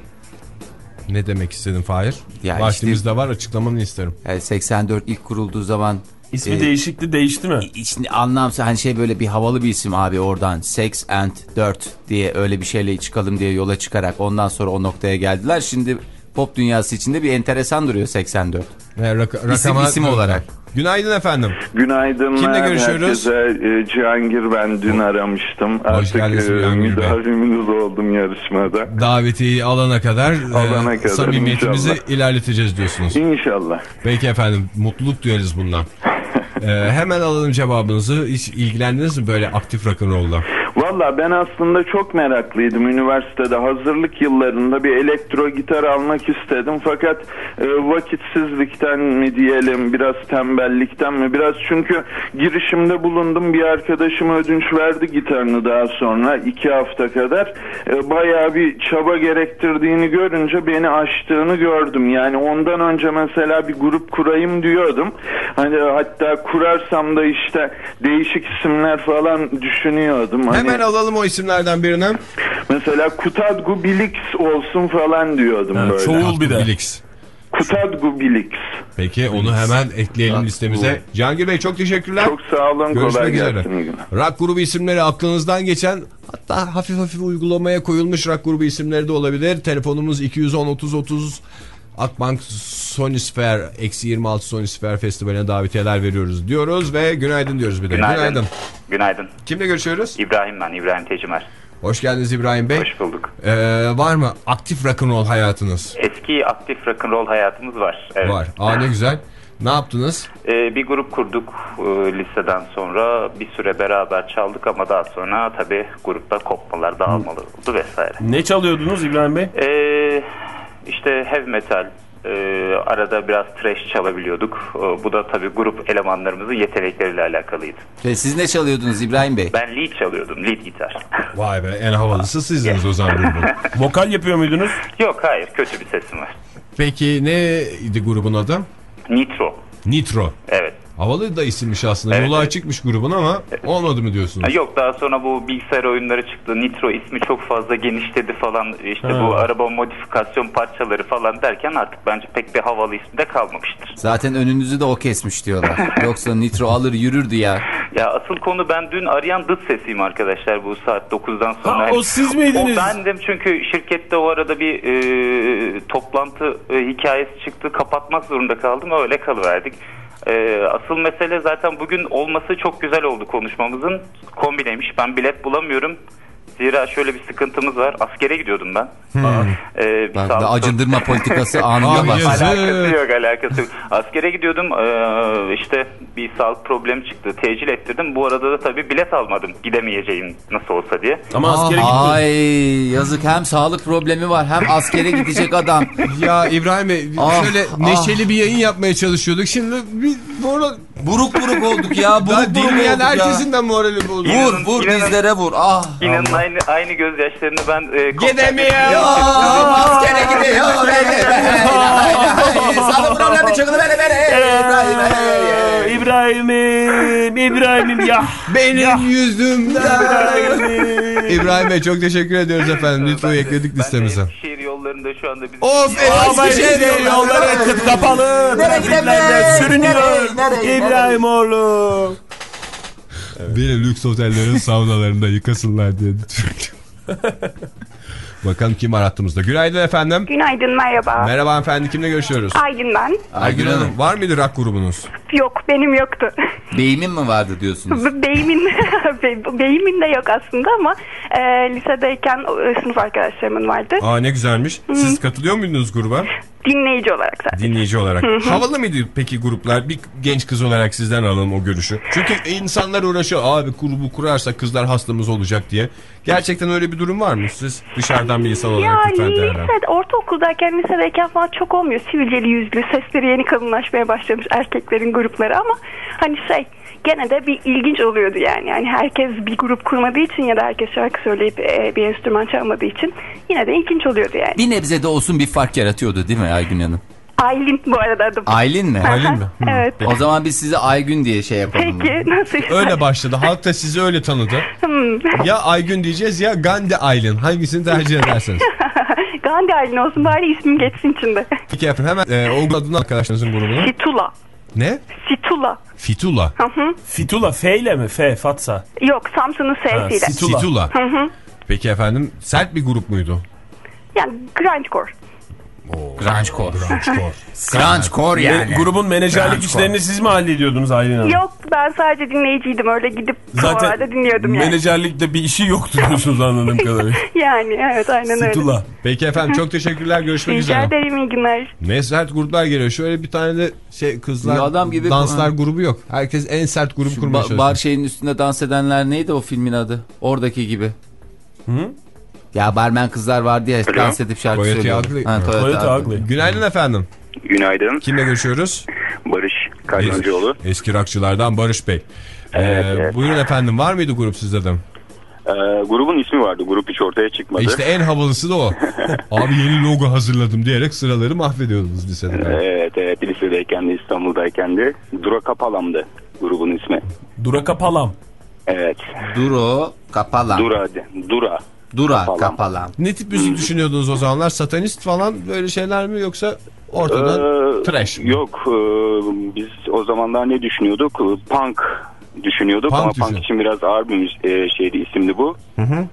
Ne demek istedin Fahir? Ya Vaktimiz işte, de var, açıklamanı isterim. Yani seksen dört ilk kurulduğu zaman İsmi e, değişikti, değişti mi? içinde anlamsız hani şey, böyle bir havalı bir isim abi, oradan Sex and dört diye öyle bir şeyle çıkalım diye yola çıkarak ondan sonra o noktaya geldiler. Şimdi pop dünyası içinde bir enteresan duruyor seksen dört. Ve rak İsim, rakama... isim olarak. Günaydın efendim. Günaydınlar. Kimle görüşüyoruz? Herkese. E, Cihangir, ben dün aramıştım. Hoş Artık geldiniz e, Cihangir Bey. müdaviminiz oldum yarışmada. Davetiyi alana kadar, Alana e, kadar samimiyetimizi inşallah. ilerleteceğiz diyorsunuz. İnşallah. Peki efendim, mutluluk duyarız bundan. e, hemen alalım cevabınızı. Hiç ilgilendiniz mi böyle aktif rock'n'roll'la? Valla ben aslında çok meraklıydım. Üniversitede hazırlık yıllarında bir elektro gitar almak istedim. Fakat e, vakitsizlikten mi diyelim, biraz tembellikten mi? Biraz çünkü girişimde bulundum. Bir arkadaşım ödünç verdi gitarını daha sonra. iki hafta kadar. E, bayağı bir çaba gerektirdiğini görünce beni aştığını gördüm. Yani ondan önce mesela bir grup kurayım diyordum. Hani hatta kurarsam da işte değişik isimler falan düşünüyordum. Hani Hemen alalım o isimlerden birini. mesela Kutadgu Bilix olsun falan diyordum Evet, böyle. çoğul bir de. Bilix. Kutadgu Bilix. Peki onu hemen ekleyelim listemize. Cihangir Bey çok teşekkürler. Çok sağ olun. Görüşmek kolay üzere. gelsin. İyi günler. Rock grubu isimleri aklınızdan geçen, hatta hafif hafif uygulamaya koyulmuş rock grubu isimleri de olabilir. Telefonumuz iki yüz on otuz otuz. Akbank Sonisphere eksi yirmi altı Sonisphere Festivali'ne davetiyeler veriyoruz diyoruz ve günaydın diyoruz bir de. Günaydın. Günaydın. Günaydın. Kimle görüşüyoruz? İbrahim ben, İbrahim Tecimer. Hoş geldiniz İbrahim Bey. Hoş bulduk. Ee, var mı aktif rock'n'roll hayatınız? Eski aktif rock'n'roll hayatımız var. Evet. Var. Aa ne güzel. Ne yaptınız? Ee, bir grup kurduk e, liseden sonra. Bir süre beraber çaldık ama daha sonra tabii grupta kopmalar, dağılmalar oldu vesaire. Ne çalıyordunuz İbrahim Bey? Ee, işte heavy metal, e, arada biraz thrash çalabiliyorduk. E, bu da tabii grup elemanlarımızın yetenekleriyle alakalıydı. Ve siz ne çalıyordunuz İbrahim Bey? Ben lead çalıyordum, lead gitar. Vay be, en havalısı sizdiniz o zaman grubun. Vokal yapıyor muydunuz? Yok, hayır, kötü bir sesim var. Peki neydi grubun adı? Nitro. Nitro. Evet. Havalı da isimmiş aslında. Evet, Yolu evet. açıkmış grubun ama olmadı mı diyorsunuz? Yok, daha sonra bu bilgisayar oyunları çıktı. Nitro ismi çok fazla genişledi falan. İşte Ha. bu araba modifikasyon parçaları falan derken artık bence pek bir havalı ismi de kalmamıştır. Zaten önünüzü de o kesmiş diyorlar. Yoksa Nitro alır yürürdü ya. Ya asıl konu, ben dün arayan dıt sesiyim arkadaşlar bu saat dokuzdan sonra. Ha, o siz miydiniz? O bendim, çünkü şirkette o arada bir e, toplantı e, hikayesi çıktı. Kapatmak zorunda kaldım, öyle kalıverdik. E, asıl mesele zaten bugün olması çok güzel oldu konuşmamızın. Kombineymiş, ben bilet bulamıyorum. Zira şöyle bir sıkıntımız var. Askere gidiyordum ben. Hmm. Ee, bir Bak sağlık da acındırma politikası anında Abi bak. yazık. Alakası yok, alakası yok. Askere gidiyordum, ee, işte bir sağlık problemi çıktı. Tecil ettirdim. Bu arada da tabii bilet almadım. Gidemeyeceğim nasıl olsa diye. Ama askere gittin. Ay yazık, hem sağlık problemi var hem askere gidecek adam. Ya İbrahim Bey Ah, şöyle ah. neşeli bir yayın yapmaya çalışıyorduk. Şimdi bir moral... Buruk buruk olduk ya. Buruk Daha buruk dinleyen olduk ya. herkesin de morali bozuldu. Vur vur İnanın- dizlere vur. Ah. İnanın aynı, aynı gözyaşlarını ben... E, Gidemiyor. Askere gidiyor. Sağlık problemi çıktı beni beni. Ee, İbrahim'im, İbrahim'im ya. Benim Ya. yüzümden. İbrahim'im. İbrahim Bey çok teşekkür ediyoruz efendim. Nitro'yu ekledik listemize. Ben de Eskişehir yollarında şu anda bizim... Of Ama Eskişehir Eskişehir yolları kıt kapalı. Nereye Trafiklerde gidelim? sürünüyor. Nereye, nereye, İbrahim oğlum. Beni lüks otellerin saunalarında yıkasınlar diye. Bakalım kim var hattımızda. Günaydın efendim. Günaydın, merhaba. Merhaba efendim, kimle görüşüyoruz? Aygün ben. Aygün Hanım, var mıydı rock grubunuz? Yok, benim yoktu. Beyimin mi vardı diyorsunuz? Beyimin, be- beyimin de yok aslında ama e, lisedeyken e, sınıf arkadaşlarımın vardı. Aa ne güzelmiş. Siz katılıyor muydunuz gruba? Dinleyici olarak zaten. Dinleyici olarak. Havalı mıydı peki gruplar? Bir genç kız olarak sizden alalım o görüşü. Çünkü insanlar uğraşıyor. Abi grubu kurarsa kızlar hastamız olacak diye. Gerçekten öyle bir durum var mı? Siz dışarıdan bir insan olarak Ya lütfen değerlendirin. lisede, ortaokuldayken, lisedeyken falan çok olmuyor. Sivilceli yüzlü, sesleri yeni kalınlaşmaya başlamış erkeklerin grupları ama hani şey... Gene de bir ilginç oluyordu yani. Yani herkes bir grup kurmadığı için ya da herkes şarkı söyleyip e, bir enstrüman çalmadığı için yine de ilginç oluyordu yani. Bir nebze de olsun bir fark yaratıyordu değil mi Aygün Hanım? Aylin bu arada adım. Aylin mi? Aylin mi? Hı. Evet. O zaman biz size Aygün diye şey yapalım. Peki nasıl? Öyle başladı. Halk da sizi öyle tanıdı. Hmm. Ya Aygün diyeceğiz ya Gandhi Aylin. Hangisini tercih ederseniz. Gandhi Aylin olsun bari ismim geçsin içinde. Peki efendim hemen e, o adını arkadaşlarınızın grubunu. Situla. Ne? Situla. Fitula. Hı hı. Fitula F ile mi? F, Fatsa. Yok, Samsun'un S'siyle. Ha, Situla. Fitula. Hı hı. Peki efendim sert bir grup muydu? Yani grungecore. Grungecore. Grungecore yani. Me- grubun menajerlik işlerini siz mi hallediyordunuz Aylin Hanım? Yok, ben sadece dinleyiciydim. Öyle gidip Zaten havalarda dinliyordum yani. menajerlikte bir işi yoktu diyorsunuz anladığım kadarıyla. Yani evet, aynen öyle. Situla. Peki efendim çok teşekkürler. Görüşmek Rica üzere. ederim, iyi günler. Ne sert gruplar geliyor. Şöyle bir tane de şey kızlar Ya adam gibi- danslar grubu yok. Herkes en sert grubu kurmaya Ba- çalışıyor. bar şeyin üstünde dans edenler neydi o filmin adı? Oradaki gibi. Hı? Ya barmen kızlar vardı ya Alo. dans edip şarkı Toyota söylüyordu. Ugly. Ha, Toyota Toyota Ugly. Ugly. Günaydın efendim. Günaydın. Kimle görüşüyoruz? Barış Kaynancıoğlu. Es- eski rockçılardan Barış Bey. Evet, Ee, evet. Buyurun efendim, var mıydı grup sizde de? Ee, grubun ismi vardı. Grup hiç ortaya çıkmadı. İşte en havalısı da o. Abi yeni logo hazırladım diyerek sıraları mahvediyordunuz lisede. Evet evet, lisedeyken de İstanbul'dayken de Dura Kapalam'dı grubun ismi. Duraka Palam. Evet. Duro Kapalan. Dura. de- Dura. Dura Kapalan. Kapalan. Ne tip müzik düşünüyordunuz o zamanlar? Satanist falan böyle şeyler mi yoksa ortadan Ee, trash mi? Yok. e, biz o zamanlar ne düşünüyorduk? E, Punk düşünüyorduk Punk ama düşün- punk için biraz ağır bir müzik- e, şeydi, isimdi bu. Hı hı.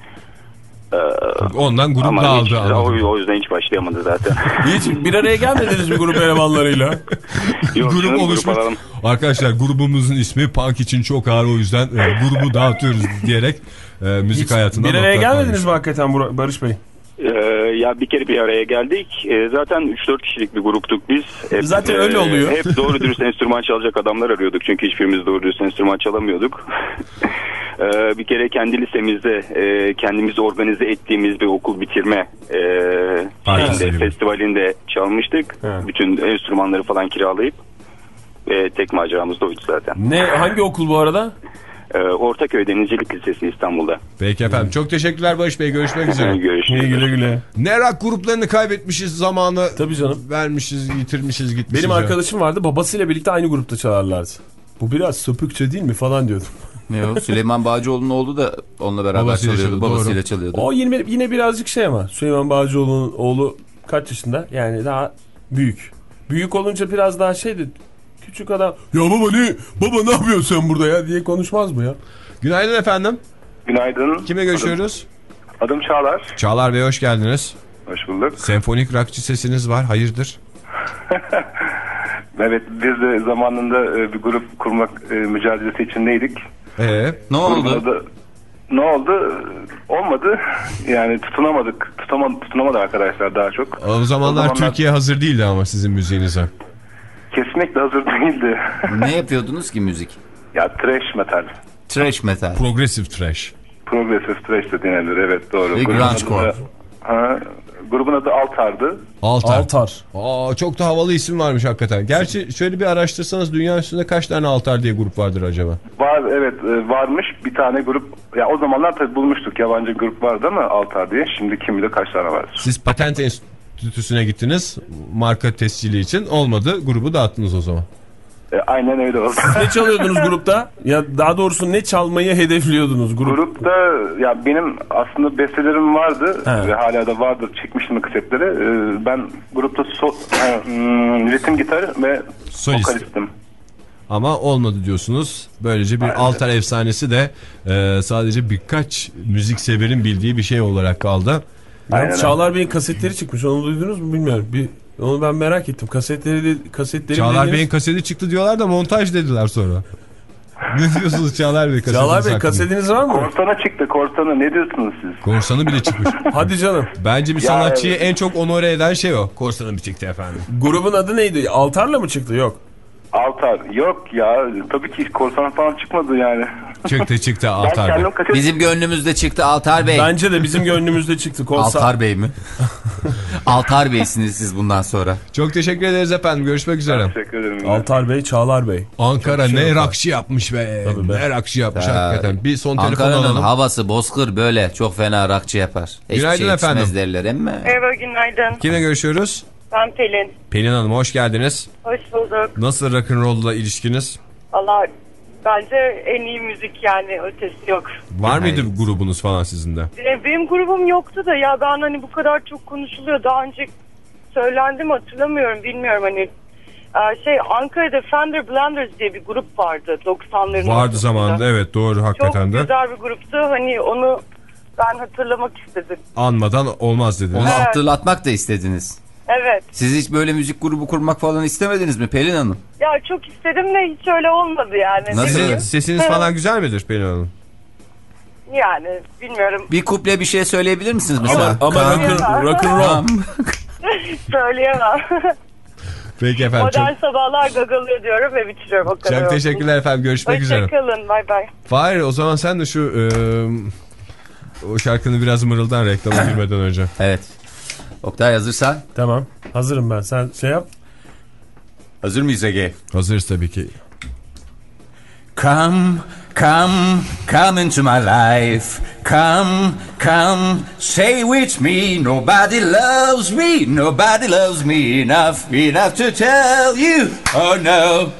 Ondan grup Ama hiç, dağıldı. o, anladım. o yüzden hiç başlayamadı zaten. Hiç bir araya gelmediniz mi grup elemanlarıyla? Yok, Grup şunu oluşmuş. alalım. Arkadaşlar grubumuzun ismi Punk için çok ağır, o yüzden e, grubu dağıtıyoruz diyerek e, müzik Hiç hayatından bir araya nokta gelmediniz koymuş. mi hakikaten Bur- Barış Bey? Ee, ya bir kere bir araya geldik. Ee, zaten üç dört kişilik bir gruptuk biz. Hep, Zaten öyle oluyor. Hep doğru dürüst enstrüman çalacak adamlar arıyorduk. Çünkü hiçbirimiz doğru dürüst enstrüman çalamıyorduk. ee, bir kere kendi lisemizde e, kendimizi organize ettiğimiz bir okul bitirme e, Partisi şeyinde, gibi. festivalinde çalmıştık. He. Bütün enstrümanları falan kiralayıp. Ve tek maceramız da oydu zaten. Ne, hangi okul bu arada? Ee, Ortaköy Denizcilik Lisesi İstanbul'da. Peki efendim. Çok teşekkürler Barış Bey. Görüşmek üzere. Görüşürüz. Güle güle. Ne rock gruplarını kaybetmişiz zamanı. Tabii canım. Vermişiz, yitirmişiz, gitmişiz. Benim ya. arkadaşım vardı, babasıyla birlikte aynı grupta çalarlardı. Bu biraz söpükçe değil mi falan diyordum. Ne o? Süleyman Bağcıoğlu'nun oğlu da onunla beraber Babasıyla çalıyordu. çalıyordu, Babasıyla doğru. çalıyordu. O yine, yine birazcık şey ama Süleyman Bağcıoğlu'nun oğlu kaç yaşında? Yani daha büyük. Büyük olunca biraz daha şeydi. Küçük adam. Ya baba ne? Baba ne yapıyorsun sen burada ya diye konuşmaz mı ya? Günaydın efendim. Günaydın. Kimle görüşüyoruz? Adım, adım Çağlar. Çağlar Bey hoş geldiniz. Hoş bulduk. Senfonik rockçı sesiniz var. Hayırdır? Evet, biz de zamanında bir grup kurmak mücadelesi içindeydik. Ee, ne oldu? Da, ne oldu? Olmadı. Yani tutunamadık. Tutamadı, tutunamadı arkadaşlar daha çok. O zamanlar, o zamanlar Türkiye hazır değildi ama sizin müziğinize. Kesinlikle hazır değildi. Ne yapıyordunuz ki müzik? Ya trash metal. Trash metal. Progressive trash. Progressive trash de denilir, evet doğru. Ve grungecore. Ha, grubun adı Altar'dı. Altar. Altar. Aa, çok da havalı isim varmış hakikaten. Gerçi şöyle bir araştırsanız dünya üstünde kaç tane Altar diye grup vardır acaba? Var, evet varmış bir tane grup. Ya o zamanlar tabii bulmuştuk, yabancı grup vardı ama Altar diye. Şimdi kim bilir kaç tane var. Siz patent enstitüsüne gittiniz marka tescili için, olmadı, grubu dağıttınız o zaman. E, aynen öyle oldu. Ne çalıyordunuz grupta? Ya daha doğrusu ne çalmayı hedefliyordunuz grup? Grupta ya benim aslında bestelerim vardı. He. Ve hala da vardır, çekmiştim kasetleri. Ee, ben grupta so, e, hmm, ritim gitar ve solist. vokalistim. Ama olmadı diyorsunuz. Böylece bir aynen. Altar efsanesi de e, sadece birkaç müzik severin bildiği bir şey olarak kaldı. Yani Çağlar Bey'in kasetleri çıkmış. Onu duydunuz mu bilmiyorum. Bir Onu ben merak ettim. Kasetleri de, kasetleri Çağlar dediğiniz... Bey'in kaseti çıktı diyorlar da montaj dediler sonra. Ne diyorsunuz Çağlar Bey? Çağlar Bey kasetiniz var mı? Korsan'a çıktı. Korsan'a ne diyorsunuz siz? Korsan'ı bile çıkmış. Hadi canım. Bence bir ya sanatçıyı evet. en çok onore eden şey o. Korsan'ı mı çıktı efendim? Grubun adı neydi? Altar'la mı çıktı? Yok. Altar. Yok ya. Tabii ki Korsan falan çıkmadı yani. Çıktı çıktı Altar Bey. Kaset... Bizim gönlümüzde çıktı Altar Bey. Bence de bizim gönlümüzde çıktı. Korsan. Altar Bey mi? Altar Bey'siniz siz bundan sonra. Çok teşekkür ederiz efendim. Görüşmek üzere. Teşekkür ederim. Altar Bey, Çağlar Bey. Ankara şey ne rakçı yapmış be. be. Ne rakçı yapmış ha, hakikaten. Bir son telefon alalım. Ankara'nın havası bozkır böyle. Çok fena rakçı yapar. Hiçbir günaydın şey efendim. derler ama. Merhaba, günaydın. Kimle görüşüyoruz? Ben Pelin. Pelin Hanım hoş geldiniz. Hoş bulduk. Nasıl rock'n'roll'la ilişkiniz? Valla bence en iyi müzik, yani ötesi yok. Var mıydı bir grubunuz falan sizin de? Benim grubum yoktu da ya, ben hani bu kadar çok konuşuluyor. Daha önce söylendi mi hatırlamıyorum, bilmiyorum hani. Şey, Ankara'da Fender Blenders diye bir grup vardı doksanların. Vardı zamanında, evet doğru hakikaten çok de. Çok güzel bir gruptu, hani onu ben hatırlamak istedim. Anmadan olmaz dediniz. Onu evet. hatırlatmak da istediniz. Evet. Siz hiç böyle müzik grubu kurmak falan istemediniz mi Pelin Hanım? Ya çok istedim de hiç öyle olmadı yani. Sizin sesiniz falan güzel midir Pelin Hanım? Yani bilmiyorum. Bir kuple bir şey söyleyebilir misiniz mesela? Ama, ama rock'n'roll. Söyleyemem. Peki efendim. Modern çok... sabahlar gagalıyor diyorum ve bitiriyorum o kadar. Çok teşekkürler efendim. Görüşmek üzere. Hoşçakalın. Bay bay. Fahir, o zaman sen de şu e, o şarkını biraz mırıldan reklama girmeden önce. Evet. Oktay hazırsan. Tamam. Hazırım ben. Sen şey yap. Hazır mıyız Ege? Hazırız tabii ki. Come, come, come into my life. Come, come, stay with me. Nobody loves me. Nobody loves me enough, enough to tell you. Oh no.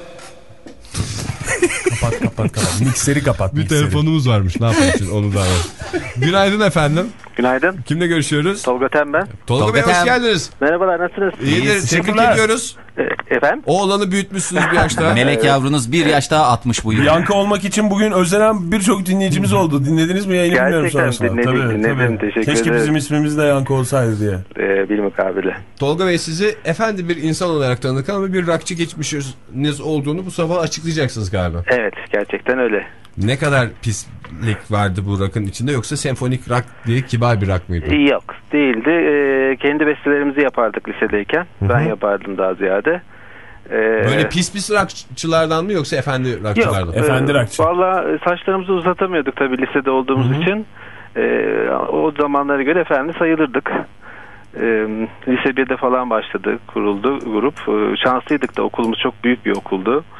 Kapat kapat kapat. Mikseri kapat. Bir mikseri. telefonumuz varmış. Ne yapalım onu da alalım. Günaydın efendim. Günaydın. Kimle görüşüyoruz? Tolga Tem ben. Tolga, Tolga Bey hoş geldiniz. Merhabalar, nasılsınız? İyidir. Tebrik ediyoruz. E, efendim? Oğlanı büyütmüşsünüz bir yaş daha. Melek yavrunuz bir yaş daha atmış bu yıl. Yankı olmak için bugün özlenen birçok dinleyicimiz oldu. Dinlediniz mi yayını bilmiyorum Gerçekten sonrasında. dinledim, Tabii, dinledim. tabii. Teşekkür Keşke ederim. bizim ismimiz de Yankı olsaydı diye. Ee, bilmukabele. Tolga Bey, sizi efendi bir insan olarak tanıdık ama bir rockçı geçmişiniz olduğunu bu sabah açıklayacaksınız galiba. Evet, gerçekten öyle. Ne kadar pislik vardı bu rock'ın içinde, yoksa senfonik rock diye kibar bir rock mıydı? Yok, değildi. Ee, kendi bestelerimizi yapardık lisedeyken. Hı-hı. Ben yapardım daha ziyade. Ee, Böyle pis pis rockçılardan mı yoksa efendi rockçılardan? Yok, efendi e, rockçı. Valla saçlarımızı uzatamıyorduk tabii lisede olduğumuz Hı-hı. için. Ee, o zamanlara göre efendi sayılırdık. Ee, lise birde falan başladı, kuruldu grup. Ee, şanslıydık da okulumuz çok büyük bir okuldu.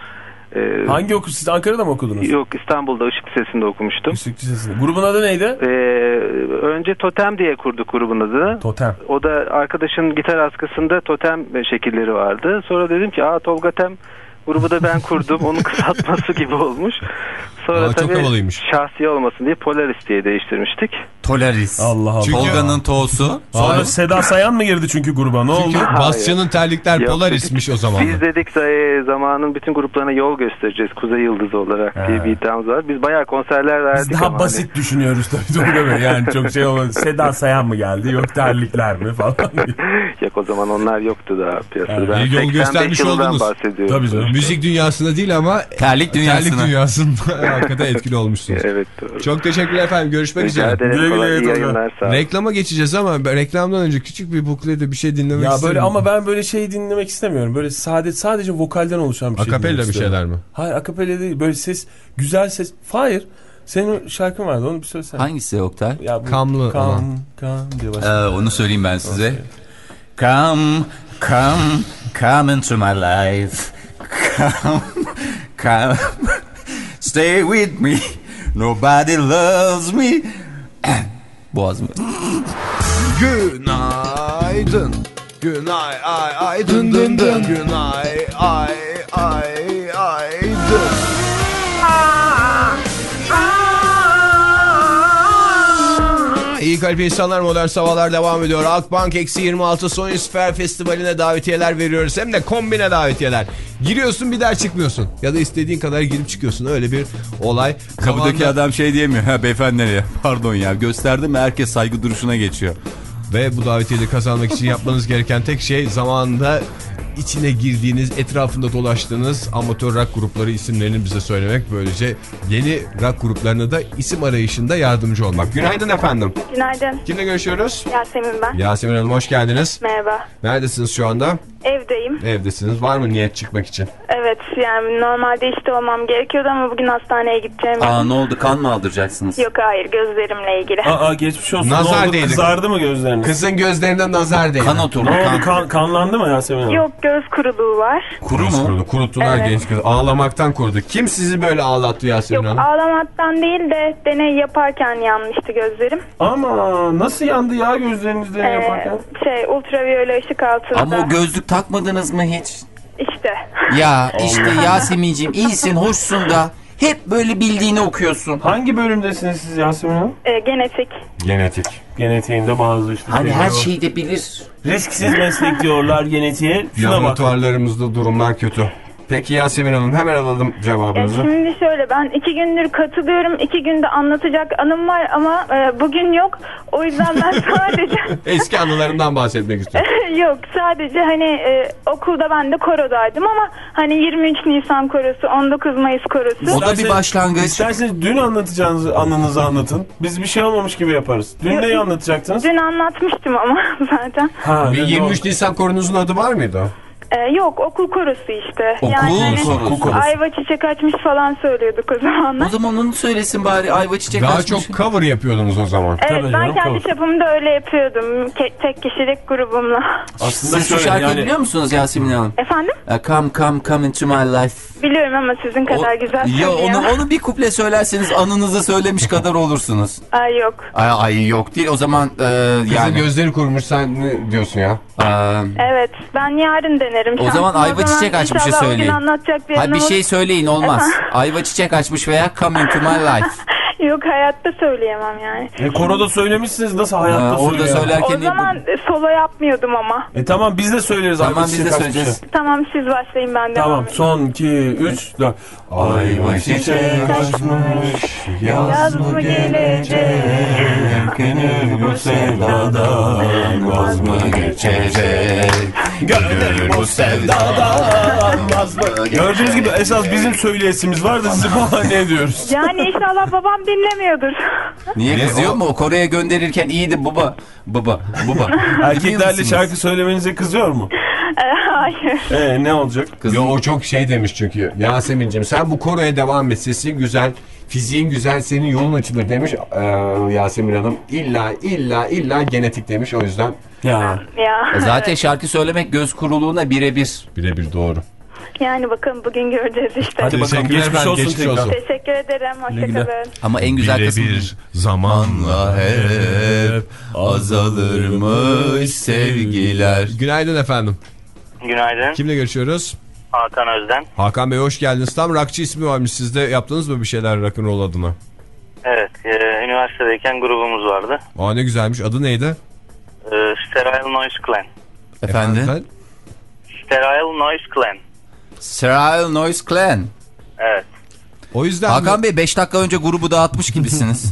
Ee, Hangi okul? Siz Ankara'da mı okudunuz? Yok, İstanbul'da Işık Lisesi'nde okumuştum. Işık Lisesi'nde. Grubun adı neydi? Ee, önce Totem diye kurduk grubun adını. Totem. O da arkadaşın gitar askısında totem şekilleri vardı. Sonra dedim ki aa Tolgatem grubu da ben kurdum. Onun kısaltması gibi olmuş. Sonra Aa, tabii çok havalıymış. şahsi olmasın diye Polaris diye değiştirmiştik. Polaris. Allah Allah. Tolga'nın toğusu. Sonra Hayır. Seda Sayan mı girdi çünkü gruba? Ne Çünkü oldu? Basça'nın terlikler Yok, Polaris'miş o zaman. Biz dedik e, zamanın bütün gruplarına yol göstereceğiz Kuzey Yıldızı olarak He. diye bir iddiamız var. Biz bayağı konserler verdik. Biz daha ama basit hani... düşünüyoruz tabii Tolga Bey. Yani çok şey olmadı. Seda Sayan mı geldi? Yok terlikler mi falan. Yok, o zaman onlar yoktu daha piyasada. Evet, Ben iyi yol seksen beş göstermiş yılından oldunuz. bahsediyorum. Tabii canım. Müzik dünyasında değil ama Terlik dünyasına. terlik dünyasında hakikaten etkili olmuşsunuz. Evet, doğru. Çok teşekkürler efendim. Görüşmek Rica üzere. ederim. Güle Kolay, güle iyi Tolga. yayınlar, sağ olun. Reklama geçeceğiz ama ben- reklamdan önce küçük bir buklede bir şey dinlemek Ya isterim. böyle ama ben böyle şey dinlemek istemiyorum. Böyle sade sadece vokalden oluşan bir şey. Akapella dinlemek bir istiyorum. şeyler mi? Hayır, akapella değil. Böyle ses, güzel ses. Hayır. Senin şarkın vardı, onu bir söylesene. Hangisi Oktay? Ya bu, Kamlı kam, olan. kam diye başlıyor. Ee, onu söyleyeyim ben size. Come, come, come into my life. Come, come, stay with me. Nobody loves me. Boğaz mı? Günaydın. Günay ay ay dın dın dın. Günay ay ay ay dın. İyi kalp insanlar, modern sabahlar devam ediyor. Akbank eksi yirmi altı Sonysphere Festivali'ne davetiyeler veriyoruz. Hem de kombine davetiyeler. Giriyorsun bir daha çıkmıyorsun. Ya da istediğin kadar girip çıkıyorsun. Öyle bir olay. Kapıdaki Zamanda... adam şey diyemiyor. Ha beyefendi nereye? Pardon ya. Gösterdim mi herkes saygı duruşuna geçiyor. Ve bu davetiyeyi kazanmak için yapmanız gereken tek şey zamanında içine girdiğiniz, etrafında dolaştığınız amatör rock grupları isimlerini bize söylemek. Böylece yeni rock gruplarına da isim arayışında yardımcı olmak. Günaydın efendim. Günaydın. Kimle görüşüyoruz? Yasemin ben. Yasemin Hanım, hoş geldiniz. Merhaba. Neredesiniz şu anda? Evdeyim. Evdesiniz. Var mı niyet çıkmak için? Evet, yani normalde işte olmam gerekiyordu ama bugün hastaneye gideceğim. Aa ne oldu? Kan mı aldıracaksınız? Yok, hayır, gözlerimle ilgili. Aa, geçmiş olsun. Nazar Ne oldu? değdi. Kızardı mı gözleriniz? Kızın gözlerinde nazar değdi. Kan oturdu. Ne oldu? Kan. Kan, kanlandı mı Yasemin Hanım? Yok, göz kuruluğu var. Kuru Kurudu, mu? kurudu. Kuruttular Evet. genç kız. Ağlamaktan kurudu. Kim sizi böyle ağlattı Yasemin Yok, Hanım? ağlamaktan değil de deney yaparken yanmıştı gözlerim. Ama nasıl yandı ya gözlerinizde Ee, yaparken? şey, ultraviyole ışık altında. Ama o gözlük takmadınız mı hiç? İşte. Ya işte Yasemin'ciğim iyisin, hoşsun da hep böyle bildiğini okuyorsun. Hangi bölümdesiniz siz Yasemin Hanım? Ee, genetik. Genetik. Genetiğinde bazı işte. Hani şeyler her var. şeyi de bilir. Risksiz meslek diyorlar genetiğe. Şuna bak. Laboratuvarlarımızda durumlar kötü. Peki Yasemin Hanım, hemen alalım Ya cevabınızı. şimdi şöyle, ben iki gündür katılıyorum. iki günde anlatacak anım var ama e, bugün yok. O yüzden ben sadece... Eski anılarından bahsetmek istiyorum. Yok, sadece hani e, okulda ben de korodaydım ama hani yirmi üç Nisan korosu, on dokuz Mayıs korosu. O da bir başlangıç. İsterseniz dün anlatacağınız anınızı anlatın. Biz bir şey olmamış gibi yaparız. Dün Yok. neyi anlatacaktınız? Dün anlatmıştım ama zaten. Ha, Bir dün yirmi o- üç Nisan korunuzun adı var mıydı? Ee, yok, okul korosu işte. Okul yani korosu. ayva çiçek açmış falan söylüyorduk o zamanlar. O zaman onu söylesin bari, ayva çiçek Daha açmış. çok cover yapıyordunuz o zaman. Evet, Tabii ben canım, kendi cover. çapımda öyle yapıyordum. Ke- tek kişilik grubumla. Aslında Siz şu şöyle şarkıyı yani... biliyor musunuz Yasemin Hanım? Efendim? Uh, Come come come into my life. Biliyorum ama sizin kadar O- güzel Ya söylüyor. onu onu bir kuple söylerseniz anınızı söylemiş kadar olursunuz. Ay yok. Ay, ay yok değil o zaman e, Kızın yani. gözleri kurumuş, sen ne diyorsun ya? Aa, Evet, ben yarın denerim. O zaman şansıma. ayva çiçek açmışı İnşallah o gün söyleyin. anlatacak bir Hayır, bir anım şey olur. söyleyin olmaz. Ayva çiçek açmış veya come into my life. Yok, hayatta söyleyemem yani. E, koroda söylemişsiniz, nasıl hayatta Ha, orada söylüyor? söylerken O zaman e, solo yapmıyordum ama. E tamam, biz de söyleriz. Tamam, ayva biz çiçek de açmışı. söyleyeceğiz. Tamam, siz başlayın, ben devam Tamam, edeyim. son iki üç dört. Ayva çiçek açmış, Yaz mı gelecek? gönül bu sevdadan vaz mı geçecek? Gönül bu sevdadan vaz mı geçecek? Gördüğünüz gibi esas bizim söyleyesimiz var da sizi bahane ediyoruz. Yani inşallah babam dinlemiyordur. Niye kızıyor mu? O Kore'ye gönderirken iyiydi baba. Baba. Baba. Erkeklerle şarkı söylemenize kızıyor mu? Ee, Hayır. Ee, ne olacak? Yo, o çok şey demiş çünkü. Yasemin'cim sen bu koroya devam et. Sesin güzel, fiziğin güzel, senin yolun açılır demiş ee, Yasemin Hanım. İlla illa illa genetik demiş, o yüzden. Ya. Ya. Zaten şarkı söylemek göz kuruluğuna birebir. Birebir doğru. Yani bakalım bugün göreceğiz işte. Hadi bakalım, geçmiş olsun, geçmiş tekrar. olsun. Teşekkür ederim. Hoşçakalın. Ama en güzel kısmı bir zamanla hep azalırmış sevgiler. Günaydın efendim. Günaydın. Kimle görüşüyoruz? Hakan Özden. Hakan Bey hoş geldiniz. Tam rockçı ismi varmış sizde. Yaptınız mı bir şeyler rock'n'roll adına? Evet. E, üniversitedeyken grubumuz vardı. Aa ne güzelmiş. Adı neydi? E, Sterile Noise Clan. Efendim? Efendim? Sterile Noise Clan. Sterile Noise Clan. Evet. O yüzden Hakan mi? Bey beş dakika önce grubu dağıtmış gibisiniz.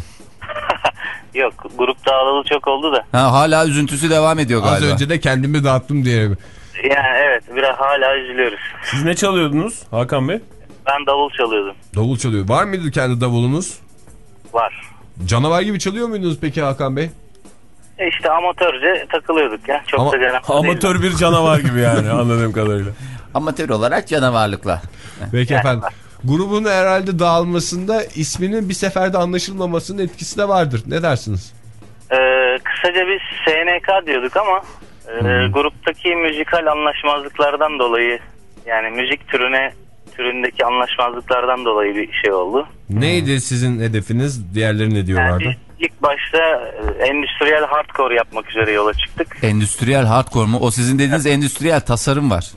Yok, grup dağılalı çok oldu da. Ha, hala üzüntüsü devam ediyor galiba. Az önce de kendimi dağıttım diye. Yani evet, biraz hala üzülüyoruz. Siz ne çalıyordunuz Hakan Bey? Ben davul çalıyordum. Davul çalıyor. Var mıydı kendi davulunuz? Var. Canavar gibi çalıyor muydunuz peki Hakan Bey? E işte amatörce takılıyorduk ya. Çok Ama, da canavar Amatör değildim. bir canavar gibi yani anladığım kadarıyla. Amatör olarak canavarlıkla. Peki efendim. Grubun herhalde dağılmasında isminin bir seferde anlaşılmamasının etkisi de vardır. Ne dersiniz? Ee, kısaca biz S N K diyorduk ama e, hmm. gruptaki müzikal anlaşmazlıklardan dolayı, yani müzik türüne türündeki anlaşmazlıklardan dolayı bir şey oldu. Neydi sizin hedefiniz? Diğerleri ne diyorlardı? Yani biz ilk başta e, endüstriyel hardcore yapmak üzere yola çıktık. Endüstriyel hardcore mu? O sizin dediğiniz endüstriyel tasarım var.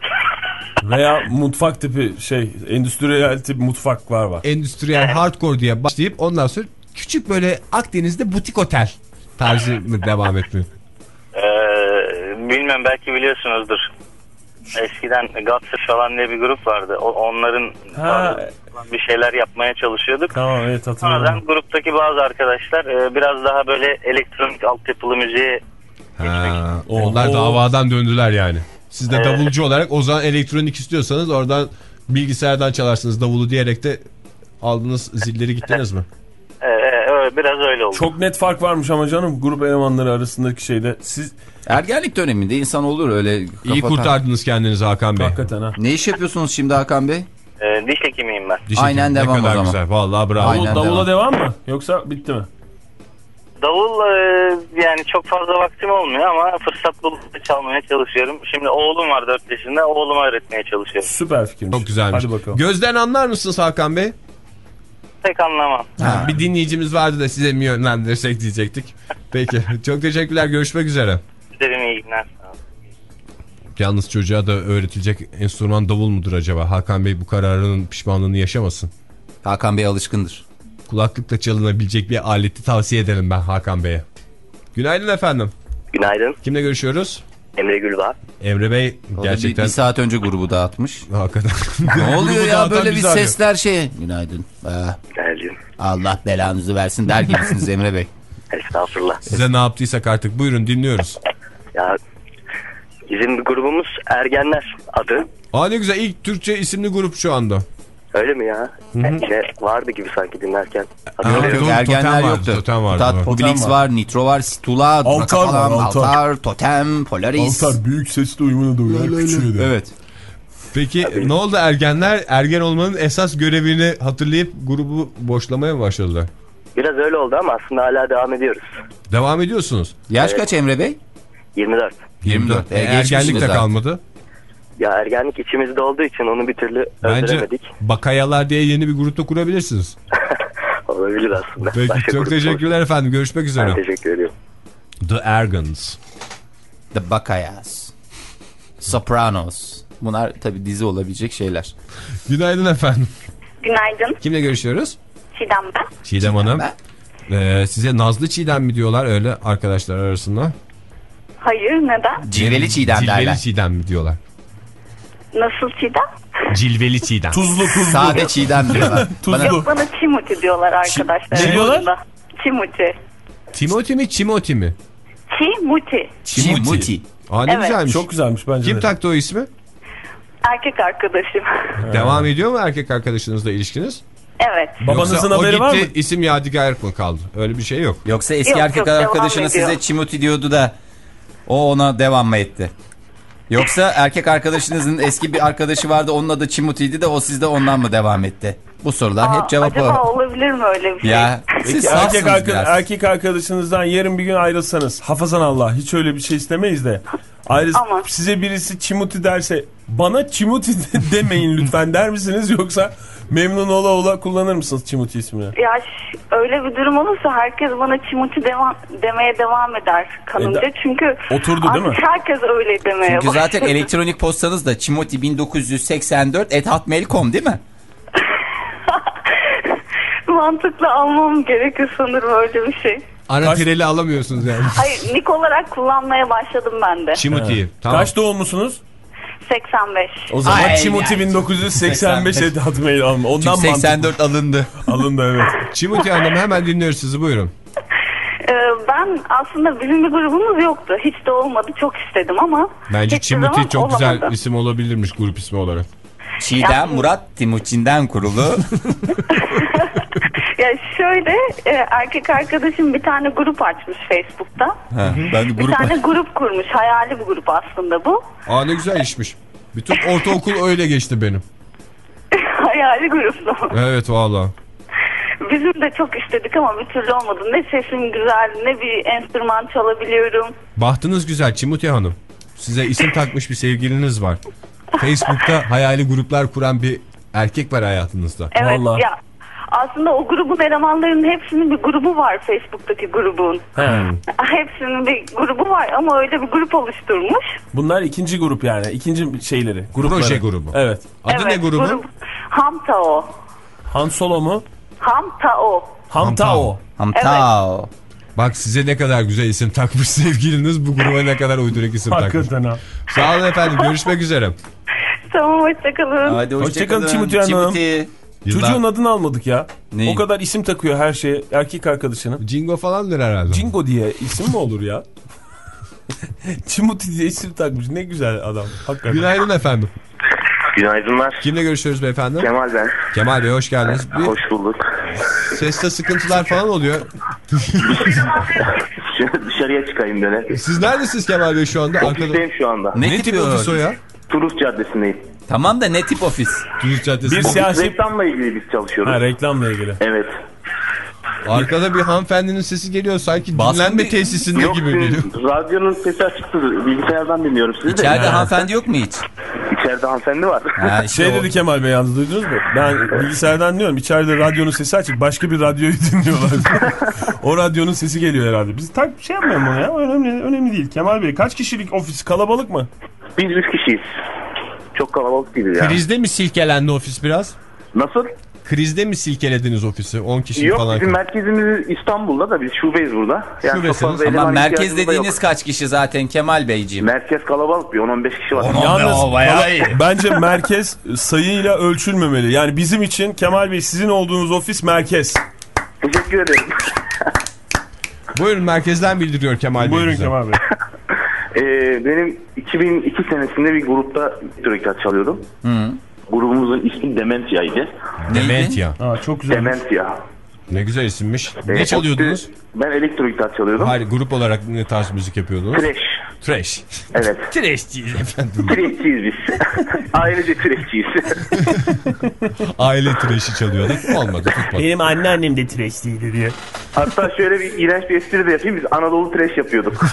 Veya mutfak tipi şey, endüstriyel tip mutfak var var. Endüstriyel hardcore diye başlayıp ondan sonra küçük böyle Akdeniz'de butik otel tarzı mı devam etmiyor? Ee, bilmem, belki biliyorsunuzdur. Eskiden Gutsers falan diye bir grup vardı. O, onların bir şeyler yapmaya çalışıyorduk. Tamam, evet, hatırladım. Sonradan gruptaki bazı arkadaşlar e, biraz daha böyle elektronik altyapılı müziğe ha, onlar Oo. davadan döndüler yani. Siz de evet. davulcu olarak o zaman elektronik istiyorsanız oradan bilgisayardan çalarsınız davulu diyerek de aldınız zilleri gittiniz mi? Ee, evet, biraz öyle oldu. Çok net fark varmış ama canım grup elemanları arasındaki şeyde. Siz ergenlik döneminde insan olur öyle. Kafa İyi kurtardınız kendinizi Hakan Bey. Hakikaten ha. Ne iş yapıyorsunuz şimdi Hakan Bey? Ee, diş hekimiyim ben. Diş Aynen hekim. devam ne kadar o zaman. Güzel. Vallahi bravo. Aynen Davul, davula devam. devam mı? Yoksa bitti mi? Davul e, yani çok fazla vaktim olmuyor ama fırsat bulup çalmaya çalışıyorum. Şimdi oğlum var dört yaşında, oğluma öğretmeye çalışıyorum. Süper fikirmiş. Çok güzelmiş. Hadi bakalım. Gözden anlar mısınız Hakan Bey? Pek anlamam. Ha. Bir dinleyicimiz vardı da size mi yönlendirsek diyecektik. Peki. Çok teşekkürler. Görüşmek üzere. Sizlerin iyi günler. Yalnız çocuğa da öğretilecek enstrüman davul mudur acaba? Hakan Bey bu kararının pişmanlığını yaşamasın. Hakan Bey alışkındır. Kulaklıkla çalınabilecek bir aleti tavsiye ederim ben Hakan Bey'e. Günaydın efendim. Günaydın. Kimle görüşüyoruz? Emre Gülbağ. Emre Bey gerçekten... Bir, bir saat önce grubu dağıtmış. Hakikaten. Ne oluyor ya böyle bir güzel sesler şey. Günaydın. Günaydın. Allah belanızı versin der gibisiniz Emre Bey. Estağfurullah. Size ne yaptıysak artık buyurun dinliyoruz. Ya bizim grubumuz Ergenler adı. Aa ne güzel, ilk Türkçe isimli grup şu anda. Öyle mi ya? Yine vardı gibi sanki dinlerken. Aa, yok, ergenler yoktu. Totem vardı. Tat, Publix var. var, Nitro var, Stula, Altar var, falan, Altar. Altar, Totem, Polaris. Altar büyük sesli uyumunu duyuyor. Küçüğüydü. Evet. Peki Abi. ne oldu, ergenler ergen olmanın esas görevini hatırlayıp grubu boşlamaya mı başladılar? Biraz öyle oldu ama aslında hala devam ediyoruz. Devam ediyorsunuz. Yaş evet. Kaç Emre Bey? yirmi dört. yirmi dört. E, ergenlik de kalmadı. Ya ergenlik içimizde olduğu için onu bir türlü öldüremedik. Bence Bakayalar diye yeni bir grupta kurabilirsiniz. Olabilir aslında. Peki Başka çok teşekkürler olur. Efendim. Görüşmek üzere. Ben teşekkür ediyorum. The Ergans. The Bakayas. Sopranos. Bunlar tabii dizi olabilecek şeyler. Günaydın efendim. Günaydın. Kimle görüşüyoruz? Çiğdem ben. Çiğdem Hanım. Ee, size Nazlı Çiğdem mi diyorlar öyle arkadaşlar arasında? Hayır, neden? Cilveli Çiğdem Cilveli derler. Çiğdem mi diyorlar? Nasıl Çiğdem? Cilveli Çiğdem. Tuzlu tuzlu. Sade Çiğdem diyorlar. Tuzlu. Yok, bana Çimuti diyorlar arkadaşlar. Ne diyorlar? Çimuti. Timoti mi Çimoti mi? Çimuti. Çimuti. Aa ne Evet. güzelmiş. Çok güzelmiş bence. Kim de. taktı o ismi? Erkek arkadaşım. Devam ediyor mu erkek arkadaşınızla ilişkiniz? Evet. Babanızın Yoksa haberi o var mı? gitti, isim Yadigar mı kaldı? Öyle bir şey yok. Yoksa eski Yok, erkek yok, arkadaşınız devam ediyor. size Çimuti diyordu da o ona devam mı etti? Yoksa erkek arkadaşınızın eski bir arkadaşı vardı, onun adı Çimuti'ydi de o sizde ondan mı devam etti? Bu sorular Aa, hep cevap acaba o. olabilir mi öyle bir şey? Ya Peki, siz erkek, safsınız arka, biraz. erkek arkadaşınızdan yarın bir gün ayrılsanız, hafazan Allah, hiç öyle bir şey istemeyiz de Ayrıca Ama- size birisi Çimuti derse bana Çimuti demeyin lütfen der misiniz, yoksa memnun ola ola kullanır mısınız Çimuti ismini? Ya ş- öyle bir durum olursa herkes bana Çimuti devam, demeye devam eder kanımca. Eda- Çünkü Oturdu değil mi? artık herkes öyle demeye Çünkü başladı. zaten elektronik postanız da çimoti bin dokuz yüz seksen dört at hotmail nokta com değil mi? Mantıklı almam gerekir sanırım öyle bir şey. Ara tireli alamıyorsunuz yani. Hayır, nick olarak kullanmaya başladım ben de. Çimuti'yi. Tamam. Kaç doğumlusunuz? seksen beş. O zaman Ay, Çimuti ay. bin dokuz yüz seksen beş et hotmail alma. Ondan Çünkü seksen dört alındı. alındı evet. Çimuti Hanım hemen dinliyoruz sizi, buyurun. Ee, ben aslında bizim bir grubumuz yoktu. Hiç de olmadı. Çok istedim ama Bence hiçbir zaman Çimuti çok güzel olamadı. isim olabilirmiş grup ismi olarak. Çiğdem Ya- Murat Timuçin'den kurulu. Ya şöyle e, erkek arkadaşım bir tane grup açmış Facebook'ta. Ha, ben de Bir grup tane grup kurmuş. Hayali bir grup aslında bu. Aa ne güzel işmiş. Bütün ortaokul öyle geçti benim. Hayali gruptu. Evet valla. Bizim de çok istedik ama bir türlü olmadı. Ne sesim güzel, ne bir enstrüman çalabiliyorum. Bahtınız güzel Çimuti Hanım. Size isim takmış bir sevgiliniz var. Facebook'ta hayali gruplar kuran bir erkek var hayatınızda. Evet Vallahi. ya. Aslında o grubun elemanlarının hepsinin bir grubu var Facebook'taki grubun. He. Hepsinin bir grubu var ama öyle bir grup oluşturmuş. Bunlar ikinci grup yani. İkinci şeyleri. Grupları. Proje grubu. Evet. Adı evet, ne grubun? Grup, Hamtao. Han Solo mu? Hamtao. Hamtao. Hamtao. Bak size ne kadar güzel isim takmış sevgiliniz, bu gruba ne kadar uyduruk isim takmış. Hakikaten ha. Sağ olun efendim, görüşmek üzere. Tamam, hoşçakalın. Hadi Hoşçakalın hoşçakalın Çimuti Hanım. Çimuti. Yıllar- Çocuğun adını almadık ya. Neyi? O kadar isim takıyor her şeye erkek arkadaşının. Jingo falandır herhalde. Jingo diye isim mi olur ya? Çimuti diye isim takmış. Ne güzel adam. Hakikaten. Günaydın efendim. Günaydınlar. Kimle görüşüyoruz beyefendi? Kemal ben. Kemal Bey hoş geldiniz. Bir Hoş bulduk. seste sıkıntılar falan oluyor. Şöyle dışarıya çıkayım böyle. Siz neredesiniz Kemal Bey şu anda? Arkada... Ofisteyim şu anda. Ne, Ne tip tip ofis o ya? Turuf Caddesi'ndeyim. Tamam da ne tip ofis? Düz Caddesi. Bir Bir siyasi... Reklamla ilgili biz çalışıyoruz. Ha, reklamla ilgili. Evet. Arkada bir hanımefendinin sesi geliyor, sanki Baskın dinlenme bir- tesisinde Yok, gibi siz- geliyor. radyonun sesi açıktı. Bilgisayardan dinliyorum sizi de. İçeride hanımefendi yok mu hiç? İçeride hanımefendi var. Ha, işte Şey o. dedi Kemal Bey, yalnız duydunuz mu? Ben bilgisayardan dinliyorum. İçeride radyonun sesi açık. Başka bir radyoyu dinliyorlar. O radyonun sesi geliyor herhalde. Biz tak şey yapmayalım onu ya. Önemli, önemli değil. Kemal Bey, kaç kişilik ofis? Kalabalık mı? Biz üç kişiyiz. Çok kalabalık değil ya. Krizde mi silkelendi ofis biraz? Nasıl? Krizde mi silkelediniz ofisi? on kişi Yok, falan. bizim merkezimiz İstanbul'da da biz şubeyiz burada. Yani Şubesiniz. çok fazla Ama eleman merkez ihtiyacımız da dediğiniz yok. kaç kişi zaten Kemal Beyciğim? Merkez kalabalık, bir on on beş kişi var. Yalnız o bayağı iyi. bence merkez sayıyla ölçülmemeli. Yani bizim için Kemal Bey, sizin olduğunuz ofis merkez. Teşekkür ederim. Buyurun, merkezden bildiriyor Kemal Bey Buyurun bize. Kemal Bey. Ee, benim iki bin iki senesinde bir grupta elektro çalıyordum. Hı. Grubumuzun ismi Dementia'ydı. Dementia. Aa, çok güzel. Dementia. Ne güzel isimmiş. Ee, Ne çalıyordunuz? Ben elektro gitar çalıyordum. Hayır, grup olarak ne tarz müzik yapıyordunuz? Trash. Trash. Evet. Trash'ciyiz efendim. Trash'ciyiz biz. Ailece trash'ciyiz. Aile trash'i çalıyorduk. Olmadı, tutmadı. Benim anneannem de trash'liydi diye. Hatta şöyle bir iğrenç bir espri de yapayım. Biz Anadolu trash yapıyorduk.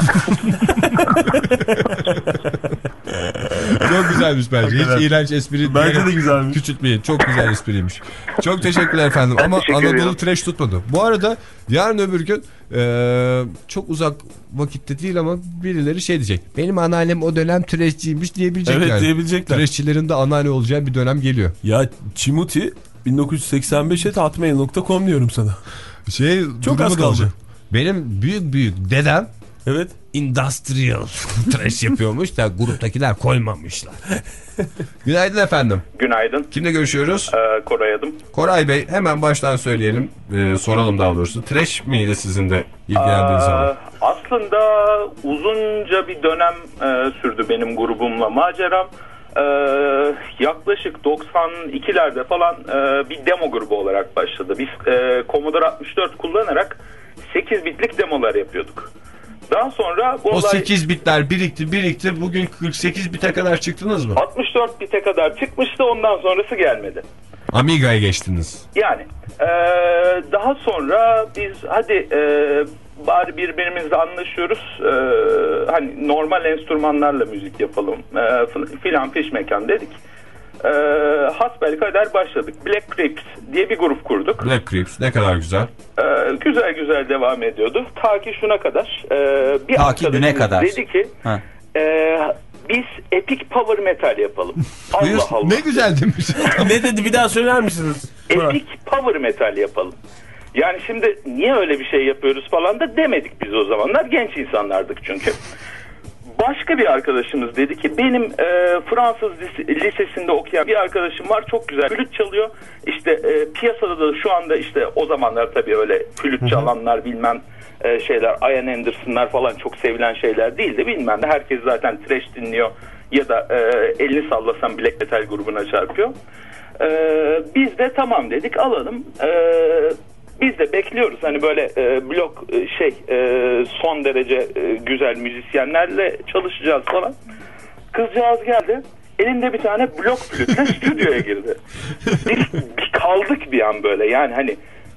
Çok güzelmiş bence. Hiç iğrenç espri Bence de güzelmiş. küçültmeyin. Çok güzel espriymiş. Çok teşekkürler efendim. Ben Ama teşekkür Anadolu ediyorum. trash tutmadı. Bu arada yarın öbür gün eee, çok uzak vakitte değil ama birileri şey diyecek. Benim anneannem o dönem trashçiymiş diyebilecek Evet, yani. diyebilecekler. Trashçilerin de anneanne olacağı bir dönem geliyor. Ya Çimuti bin dokuz yüz seksen beş et hotmail nokta com diyorum sana. Şey, Çok durumu az da kaldı. olacak. Benim büyük büyük dedem Evet. industrial trash yapıyormuş da gruptakiler koymamışlar. Günaydın efendim. Günaydın. Kimle görüşüyoruz? Ee, Koray adım. Koray Bey, hemen baştan söyleyelim. Ee, soralım daha doğrusu. Trash miydi sizin de ilgilendiğiniz Ee, alan? Aslında uzunca bir dönem e, sürdü benim grubumla maceram. Ee, yaklaşık doksan ikilerde falan e, bir demo grubu olarak başladı. Biz e, Commodore altmış dört kullanarak sekiz bitlik demolar yapıyorduk. Daha sonra bu O olay sekiz bitler birikti birikti. Bugün kırk sekiz bite kadar çıktınız mı? altmış dört bite kadar çıkmıştı, ondan sonrası gelmedi. Amiga'ya geçtiniz. Yani e, daha sonra biz hadi e, bari birbirimizle anlaşıyoruz. Ee, hani normal enstrümanlarla müzik yapalım ee, filan fiş mekan dedik. Ee, hasbelkader başladık. Black Crepes diye bir grup kurduk. Black Crepes ne kadar güzel. Ee, güzel güzel devam ediyordu. Ta ki şuna kadar. E, bir Ta ki düne kadar. Dedi ki e, biz epic power metal yapalım. Allah Allah. Ne güzel demiş. Ne dedi, bir daha söyler misiniz? Epic power metal yapalım. Yani şimdi niye öyle bir şey yapıyoruz falan da demedik biz o zamanlar. Genç insanlardık çünkü. Başka bir arkadaşımız dedi ki benim e, Fransız lisesinde okuyan bir arkadaşım var, çok güzel flüt çalıyor. İşte e, piyasada da şu anda işte o zamanlar tabii öyle flüt çalanlar bilmem e, şeyler, Ian Anderson'lar falan çok sevilen şeyler değildi bilmem. Herkes zaten thrash dinliyor ya da e, elini sallasan black metal grubuna çarpıyor. E, biz de tamam dedik, alalım. E, Biz de bekliyoruz hani böyle e, blok e, şey e, son derece e, güzel müzisyenlerle çalışacağız falan. Kızcağız geldi. Elinde bir tane blok flütle stüdyoya girdi. Biz bir kaldık bir an böyle, yani hani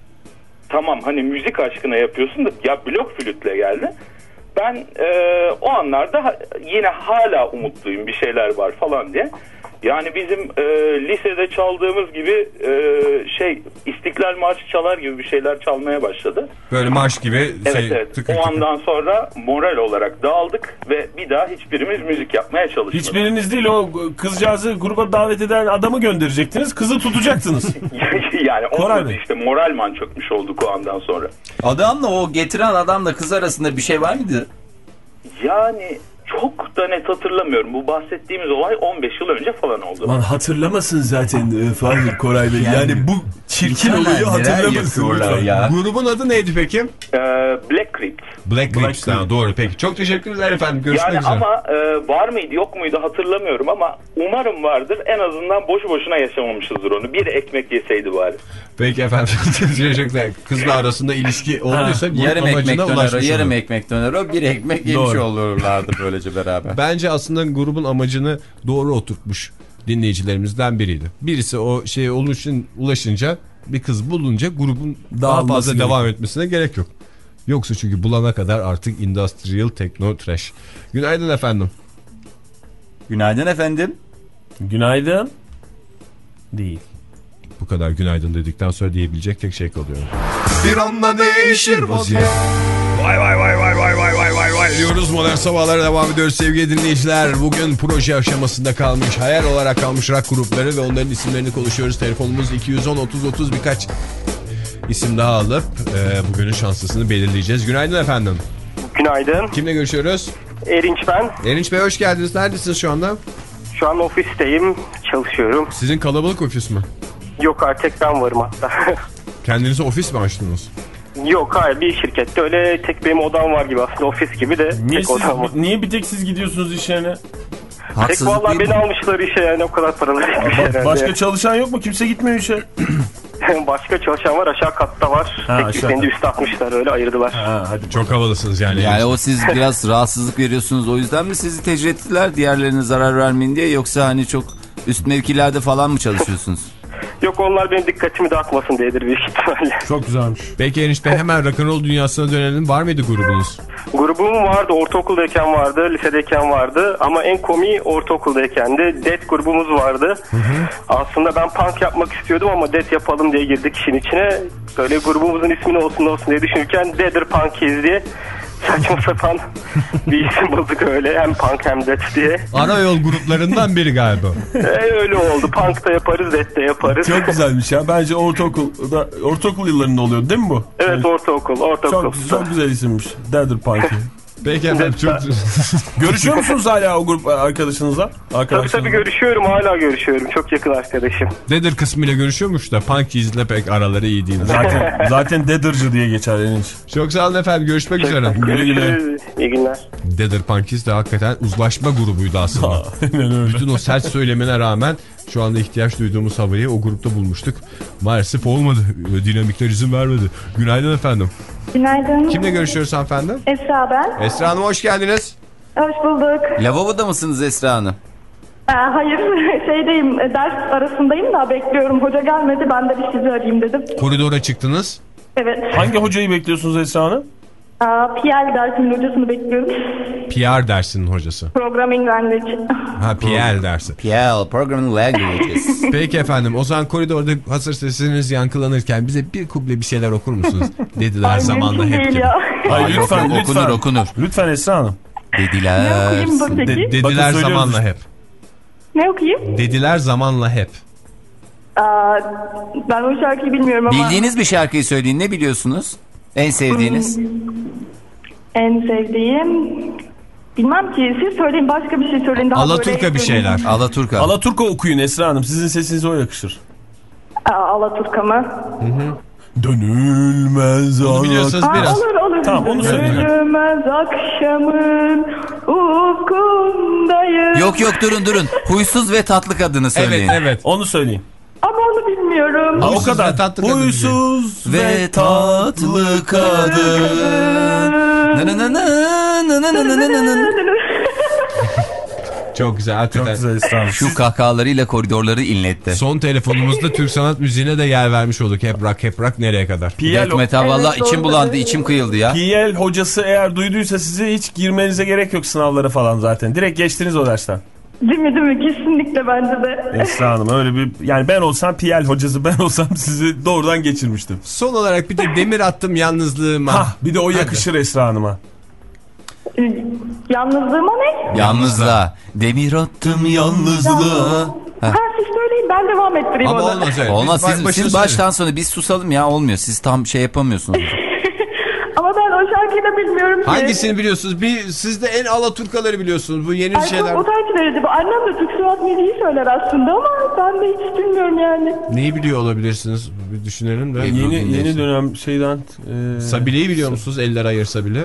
tamam hani müzik aşkına yapıyorsun da ya blok flütle geldi. Ben e, o anlarda yine hala umutluyum, bir şeyler var falan diye. Yani bizim e, lisede çaldığımız gibi e, şey İstiklal Marşı çalar gibi bir şeyler çalmaya başladı. Böyle marş gibi evet, şey, evet. tıkır O tıkır. andan sonra moral olarak dağıldık ve bir daha hiçbirimiz müzik yapmaya çalışmadık. Hiçbiriniz değil, o kızcağızı gruba davet eden adamı gönderecektiniz, kızı tutacaktınız. Yani o işte moralman çökmüş olduk o andan sonra. Adamla o getiren adamla kız arasında bir şey var mıydı? Yani çok da net hatırlamıyorum. Bu bahsettiğimiz olay on beş yıl önce falan oldu. Lan hatırlamasın zaten e, Fahir Koray Bey. Yani, yani bu çirkin olayı hatırlamasın. Ya. Grubun adı neydi peki? Ee, Black Crepes. Black Crepes, tamam, doğru. Peki çok teşekkürler efendim. Görüşmek yani üzere. Ama e, var mıydı yok muydu hatırlamıyorum ama umarım vardır. En azından boşu boşuna yaşamamışızdır onu. Bir ekmek yeseydi bari. Peki efendim. Teşekkürler. Kızla arasında ilişki olduysa grup yarım ekmek döner o, yarım olur. ekmek döner o, bir ekmek yemiş olurlardı böylece beraber. Bence aslında grubun amacını doğru oturtmuş dinleyicilerimizden biriydi. Birisi o şeye oluşun, ulaşınca, bir kız bulunca grubun daha Dağılması fazla gerekiyor. devam etmesine gerek yok. Yoksa çünkü bulana kadar artık industrial techno trash. Günaydın efendim. Günaydın efendim. Günaydın. Değil. Bu kadar günaydın dedikten sonra diyebilecek tek şey kalıyor. Bir anda değişir vaziyet. Vay vay vay vay vay vay vay vay vay diyoruz. Modern Sabahlara devam ediyoruz sevgili dinleyiciler. Bugün proje aşamasında kalmış, hayal olarak kalmış rock grupları ve onların isimlerini konuşuyoruz. Telefonumuz iki yüz on otuz otuz, birkaç isim daha alıp e, bugünün şanslısını belirleyeceğiz. Günaydın efendim. Günaydın. Kimle görüşüyoruz? Erinç ben. Erinç Bey hoş geldiniz. Neredesiniz şu anda? Şu an ofisteyim, çalışıyorum. Sizin kalabalık ofis mi? Yok, artık ben varım hatta. Kendinize ofis mi açtınız? Yok, hayır, bir şirkette öyle tek benim odam var gibi, aslında ofis gibi de Niye, tek siz, odam var. niye bir tek siz gidiyorsunuz iş yerine? Tek vallahi beni almışlar işe, yani o kadar paraları etmiş herhalde. Başka çalışan yok mu? Kimse gitmiyor işe. Başka çalışan var, aşağı katta var. Ha, tek aşağı beni de üstte atmışlar, öyle ayırdılar. Ha, hadi çok havalısınız yani. Yani o siz biraz rahatsızlık veriyorsunuz, o yüzden mi sizi tecrüt ettiler, diğerlerine zarar vermeyin diye, yoksa hani çok üst mevkilerde falan mı çalışıyorsunuz? Yok, onlar benim dikkatimi dağıtmasın diyedir büyük ihtimalle. Çok güzelmiş. Peki Erinç Bey, hemen rock'n'roll dünyasına dönelim. Var mıydı grubunuz? Grubum vardı, ortaokuldayken vardı, lisedeyken vardı ama en komiği ortaokuldayken de Death grubumuz vardı. Hı hı. Aslında ben punk yapmak istiyordum ama Death yapalım diye girdik işin içine. Böyle grubumuzun ismi ne olsun ne olsun diye düşünürken Deader Punkies diye saçma sapan bir isim bulduk öyle. Hem punk hem death diye. Ana yol gruplarından biri galiba. e, öyle oldu. Punk da yaparız, death de yaparız. Çok güzelmiş ya. Bence ortaokulda, ortaokul yıllarında oluyor değil mi bu? Evet, ortaokul. ortaokul. Çok, çok güzel isimmiş. Deader Punky. Peki efendim, çok... Görüşüyor musunuz hala o grup arkadaşınızla? Tabii tabii görüşüyorum, hala görüşüyorum. Çok yakın arkadaşım. Deader kısmıyla görüşüyormuş da Punkies'le pek araları iyi değil. Zaten, zaten Deader'cı diye geçer Erinç. Çok sağ olun efendim, görüşmek üzere. Güle güle. İyi günler. Deader Punkies de hakikaten uzlaşma grubuydu aslında. Bütün o sert söylemine rağmen şu anda ihtiyaç duyduğumuz havayı o grupta bulmuştuk. Maalesef olmadı. Dinamikler izin vermedi. Günaydın efendim. Günaydın. Kimle görüşüyoruz hanımefendi? Esra ben. Esra Hanım hoş geldiniz. Hoş bulduk. Lavaboda mısınız Esra Hanım? Ee, hayır şeydeyim, ders arasındayım da bekliyorum. Hoca gelmedi, ben de bir sizi arayayım dedim. Koridora çıktınız. Evet. Hangi hocayı bekliyorsunuz Esra Hanım? Aa, P L dersinin hocasını bekliyorum. P R dersinin hocası. Programming Language. Ha, P L dersi. P L, Programming Languages. Peki efendim, o zaman koridorda hazır sesiniz yankılanırken bize bir kuble bir şeyler okur musunuz? Dediler Ay, zamanla mümkün hep değil gibi. ya. Ay, lütfen, okunur, lütfen. okunur. Lütfen Esra Hanım. Dediler. Ne okuyayım bu peki? De- dediler Bakın söylüyoruz zamanla işte. hep. Ne okuyayım? Dediler zamanla hep. Aa, ben o şarkıyı bilmiyorum ama. Bildiğiniz bir şarkıyı söyleyin. Ne biliyorsunuz? En sevdiğiniz? Hmm, en sevdiğim... Bilmem ki, siz söyleyin, başka bir şey söyleyin. Daha Alaturka böyle bir şeyler. Alaturka. Alaturka okuyun Esra Hanım. Sizin sesinize o yakışır. Aa, Alaturka mı? Hı hı. Dönülmez Onu biliyorsanız Aa, biraz. olur olur. Tamam, onu söyleyin. Dönülmez akşamın ufkundayım. Yok yok durun durun. Huysuz ve tatlı kadını söyleyin. Evet evet. Onu söyleyin. Ama onu bilmiyorum. Ha, o Huysuz kadar. ve tatlı kadın Huysuz ve tatlı kadın. Na na na na na na na na na na. Çok güzel hakikaten. Çok güzel Esra Hanım. Şu kahkahalarıyla koridorları inletti. Son telefonumuzda Türk sanat müziğine de yer vermiş olduk. Hep rock hep rock nereye kadar? P L, Death metal valla Evet, içim doğru. bulandı, içim kıyıldı ya. P L hocası eğer duyduysa sizi hiç girmenize gerek yok sınavlara falan zaten. Direkt geçtiniz o dersten. Değil mi değil mi? Kesinlikle bence de. Esra Hanım öyle bir, yani ben olsam P L hocası ben olsam sizi doğrudan geçirmiştim. Son olarak bir de demir attım yalnızlığıma. Hah, bir de o yakışır Esra Hanım'a. Yalnızlığıma ne? Yalnızlığa. Demir attım yalnızlığa. Ha, siz söyleyin, ben devam ettireyim Ama onu. olmaz öyle. Olmaz, Biz siz, başını siz baştan sona biz susalım ya, olmuyor. Siz tam şey yapamıyorsunuz. Ama ben o şarkıyı da bilmiyorum ki. Hangisini biliyorsunuz? Bir, siz de en Alaturkaları biliyorsunuz. Bu yeni Ay, şeyler. çok utanç verici bu. Annem de Türk sanat müziği söyler aslında ama ben de hiç bilmiyorum yani. Neyi biliyor olabilirsiniz? Bir düşünelim de. Yeni yeni dönem şeyden e... Sabile'yi biliyor musunuz? Eller ayırsa bile.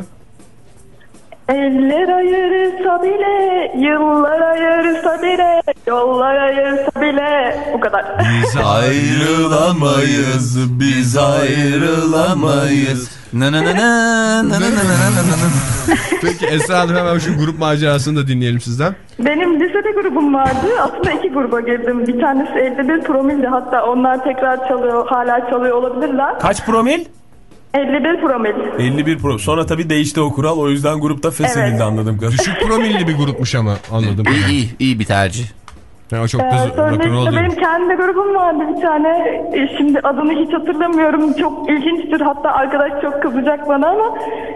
Eller ayırsa bile, yıllar ayırsa bile, yollar ayırsa bile. Bu kadar. Biz ayrılamayız, biz ayrılamayız. Na na na na na na na na. Peki Esra Hanım, hemen şu grup macerasını da dinleyelim sizden. Benim lisede grubum vardı. Aslında iki gruba girdim. Bir tanesi elli bir promildi. Hatta onlar tekrar çalıyor, hala çalıyor olabilirler. Kaç promil? elli bir promil. elli bir promil. Sonra tabii değişti o kural. O yüzden grupta feshedildi, Evet. anladım. Düşük promilli bir grupmuş ama anladım. İyi iyi, iyi bir tercih. Ya çok da Ee, sonra rock'n'roll işte değil. benim kendi grubum vardı bir tane. Ee, Şimdi adını hiç hatırlamıyorum. Çok ilginçtir. Hatta arkadaş çok kızacak bana ama.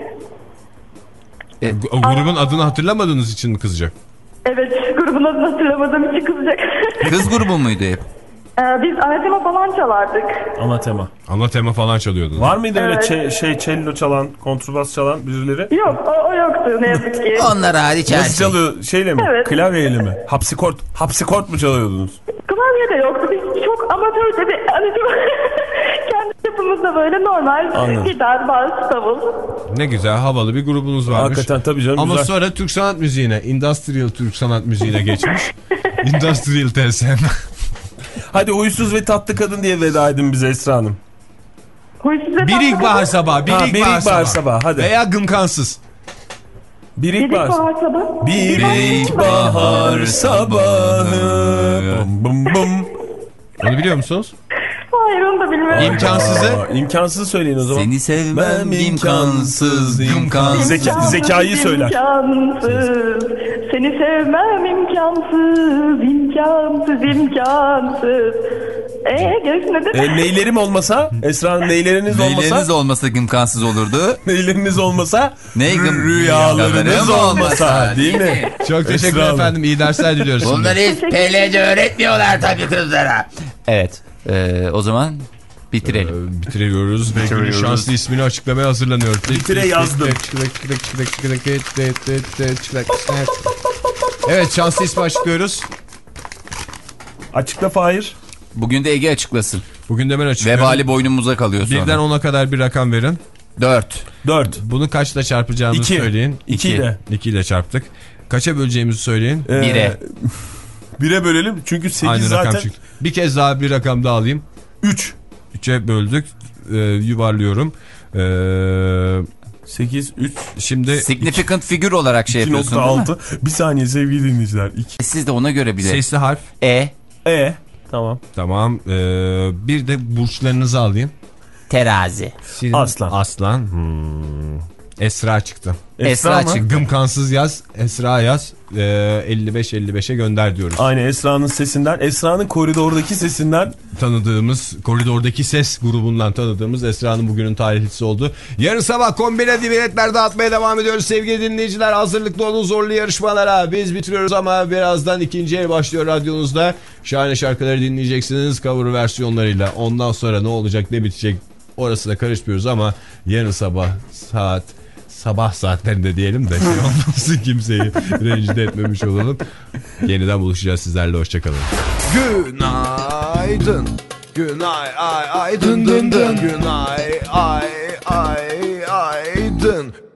E, O grubun adını hatırlamadığınız için mi kızacak? Evet, grubun adını hatırlamadığım için kızacak. Kız grubu muydu hep? Ee, biz anatema falan çalardık. Ana tema. Ana tema falan çalıyordunuz. Var mıydı öyle Evet. çe- şey cello çalan, kontrbas çalan birileri? Yok, o, o yoktu ne yazık ki. Onlar hariç her Nasıl şey. çalıyor? Şeyle mi? Evet. Klavyeyle mi? Hapsikort, hapsikort mu çalıyordunuz? Klavye de yoktu. Biz çok amatörce bir anatema. Kendi yapımızda böyle normal Anladım. gitar, bas, davul. Ne güzel, havalı bir grubunuz varmış. Hakikaten tabii canım, Ama güzel. sonra Türk sanat müziğine, industrial Türk sanat müziğine geçmiş. Industrial T S M. Hadi huysuz ve tatlı kadın diye veda edin bize Esra Hanım. Huysuz ve Bir tatlı ilkbahar kadın. sabahı, bir Ha, ilkbahar bir ilkbahar sabahı. sabahı, hadi. Veya gımkansız. Bir Bir ilkbahar. ilkbahar sabahı. Bir ilkbahar sabahı. Bum bum bum. Onu biliyor musunuz? Hayır, onu da bilmiyorum. İmkansızı. Aa, imkansızı söyleyin o zaman. Seni sevmem imkansız, imkansız. Zeka, zekayı söyler. İmkansız. Seni sevmem imkansız, imkansız, imkansız. Eee gerisi nedir? E, neylerim olmasa, Esra Hanım neyleriniz olmasa, Neyleriniz olmasa imkansız olurdu. neyleriniz olmasa, Ne gım- rüyalarınız rüyalarınız olmasa, değil mi? Çok teşekkür Esra Hanım. efendim. İyi dersler diliyoruz. şimdi. Bunları hiç P L C öğretmiyorlar tabii kızlara. Evet. Ee, o zaman bitirelim. Ee, bitiriyoruz ve günün şanslı ismini açıklamaya hazırlanıyoruz. Bitire yazdım. Evet, şanslı ismi açıklıyoruz. Açıkla Fahir. Bugün de Ege açıklasın. Bugün de ben açıklıyorum. Vebali boynumuza kalıyor sonra. Birden ona kadar bir rakam verin. Dört. Dört. Bunu kaçla çarpacağımızı İki. söyleyin. İki ile. İki ile çarptık. Kaça böleceğimizi söyleyin. Ee, Bire. Bire bölelim çünkü sekiz Aynı zaten. rakam çıktı. Bir kez daha bir rakam daha alayım. Üç. Üçe böldük. Ee, yuvarlıyorum. Ee, sekiz, üç. Şimdi Significant figür olarak şey iki yapıyorsun nokta değil mi? altı. Bir saniye sevgili dinleyiciler. iki. Siz de ona göre bile. sesli harf. E. E. Tamam. Tamam. Ee, bir de burçlarınızı alayım. Terazi. Sizin Aslan. Aslan. Hmm. Esra çıktı. Esra, Esra mı? Gımkansız yaz, Esra yaz. Ee, elli beş elli beşe gönder diyoruz. Aynı Esra'nın sesinden, Esra'nın koridordaki sesinden tanıdığımız, koridordaki ses grubundan tanıdığımız Esra'nın bugünün tarihlisi oldu. Yarın sabah kombine biletler dağıtmaya devam ediyoruz sevgili dinleyiciler. Hazırlıklı olun zorlu yarışmalara. Biz bitiriyoruz ama birazdan ikinci el başlıyor radyonuzda. Şahane şarkıları dinleyeceksiniz cover versiyonlarıyla. Ondan sonra ne olacak ne bitecek orasına karışmıyoruz ama yarın sabah saat sabah saatlerinde diyelim de şey olmasın, kimseyi rencide etmemiş olalım. Yeniden buluşacağız sizlerle, hoşçakalın. Günaydın. Günay ay ay dın dın dın. Günay ay ay ay dın.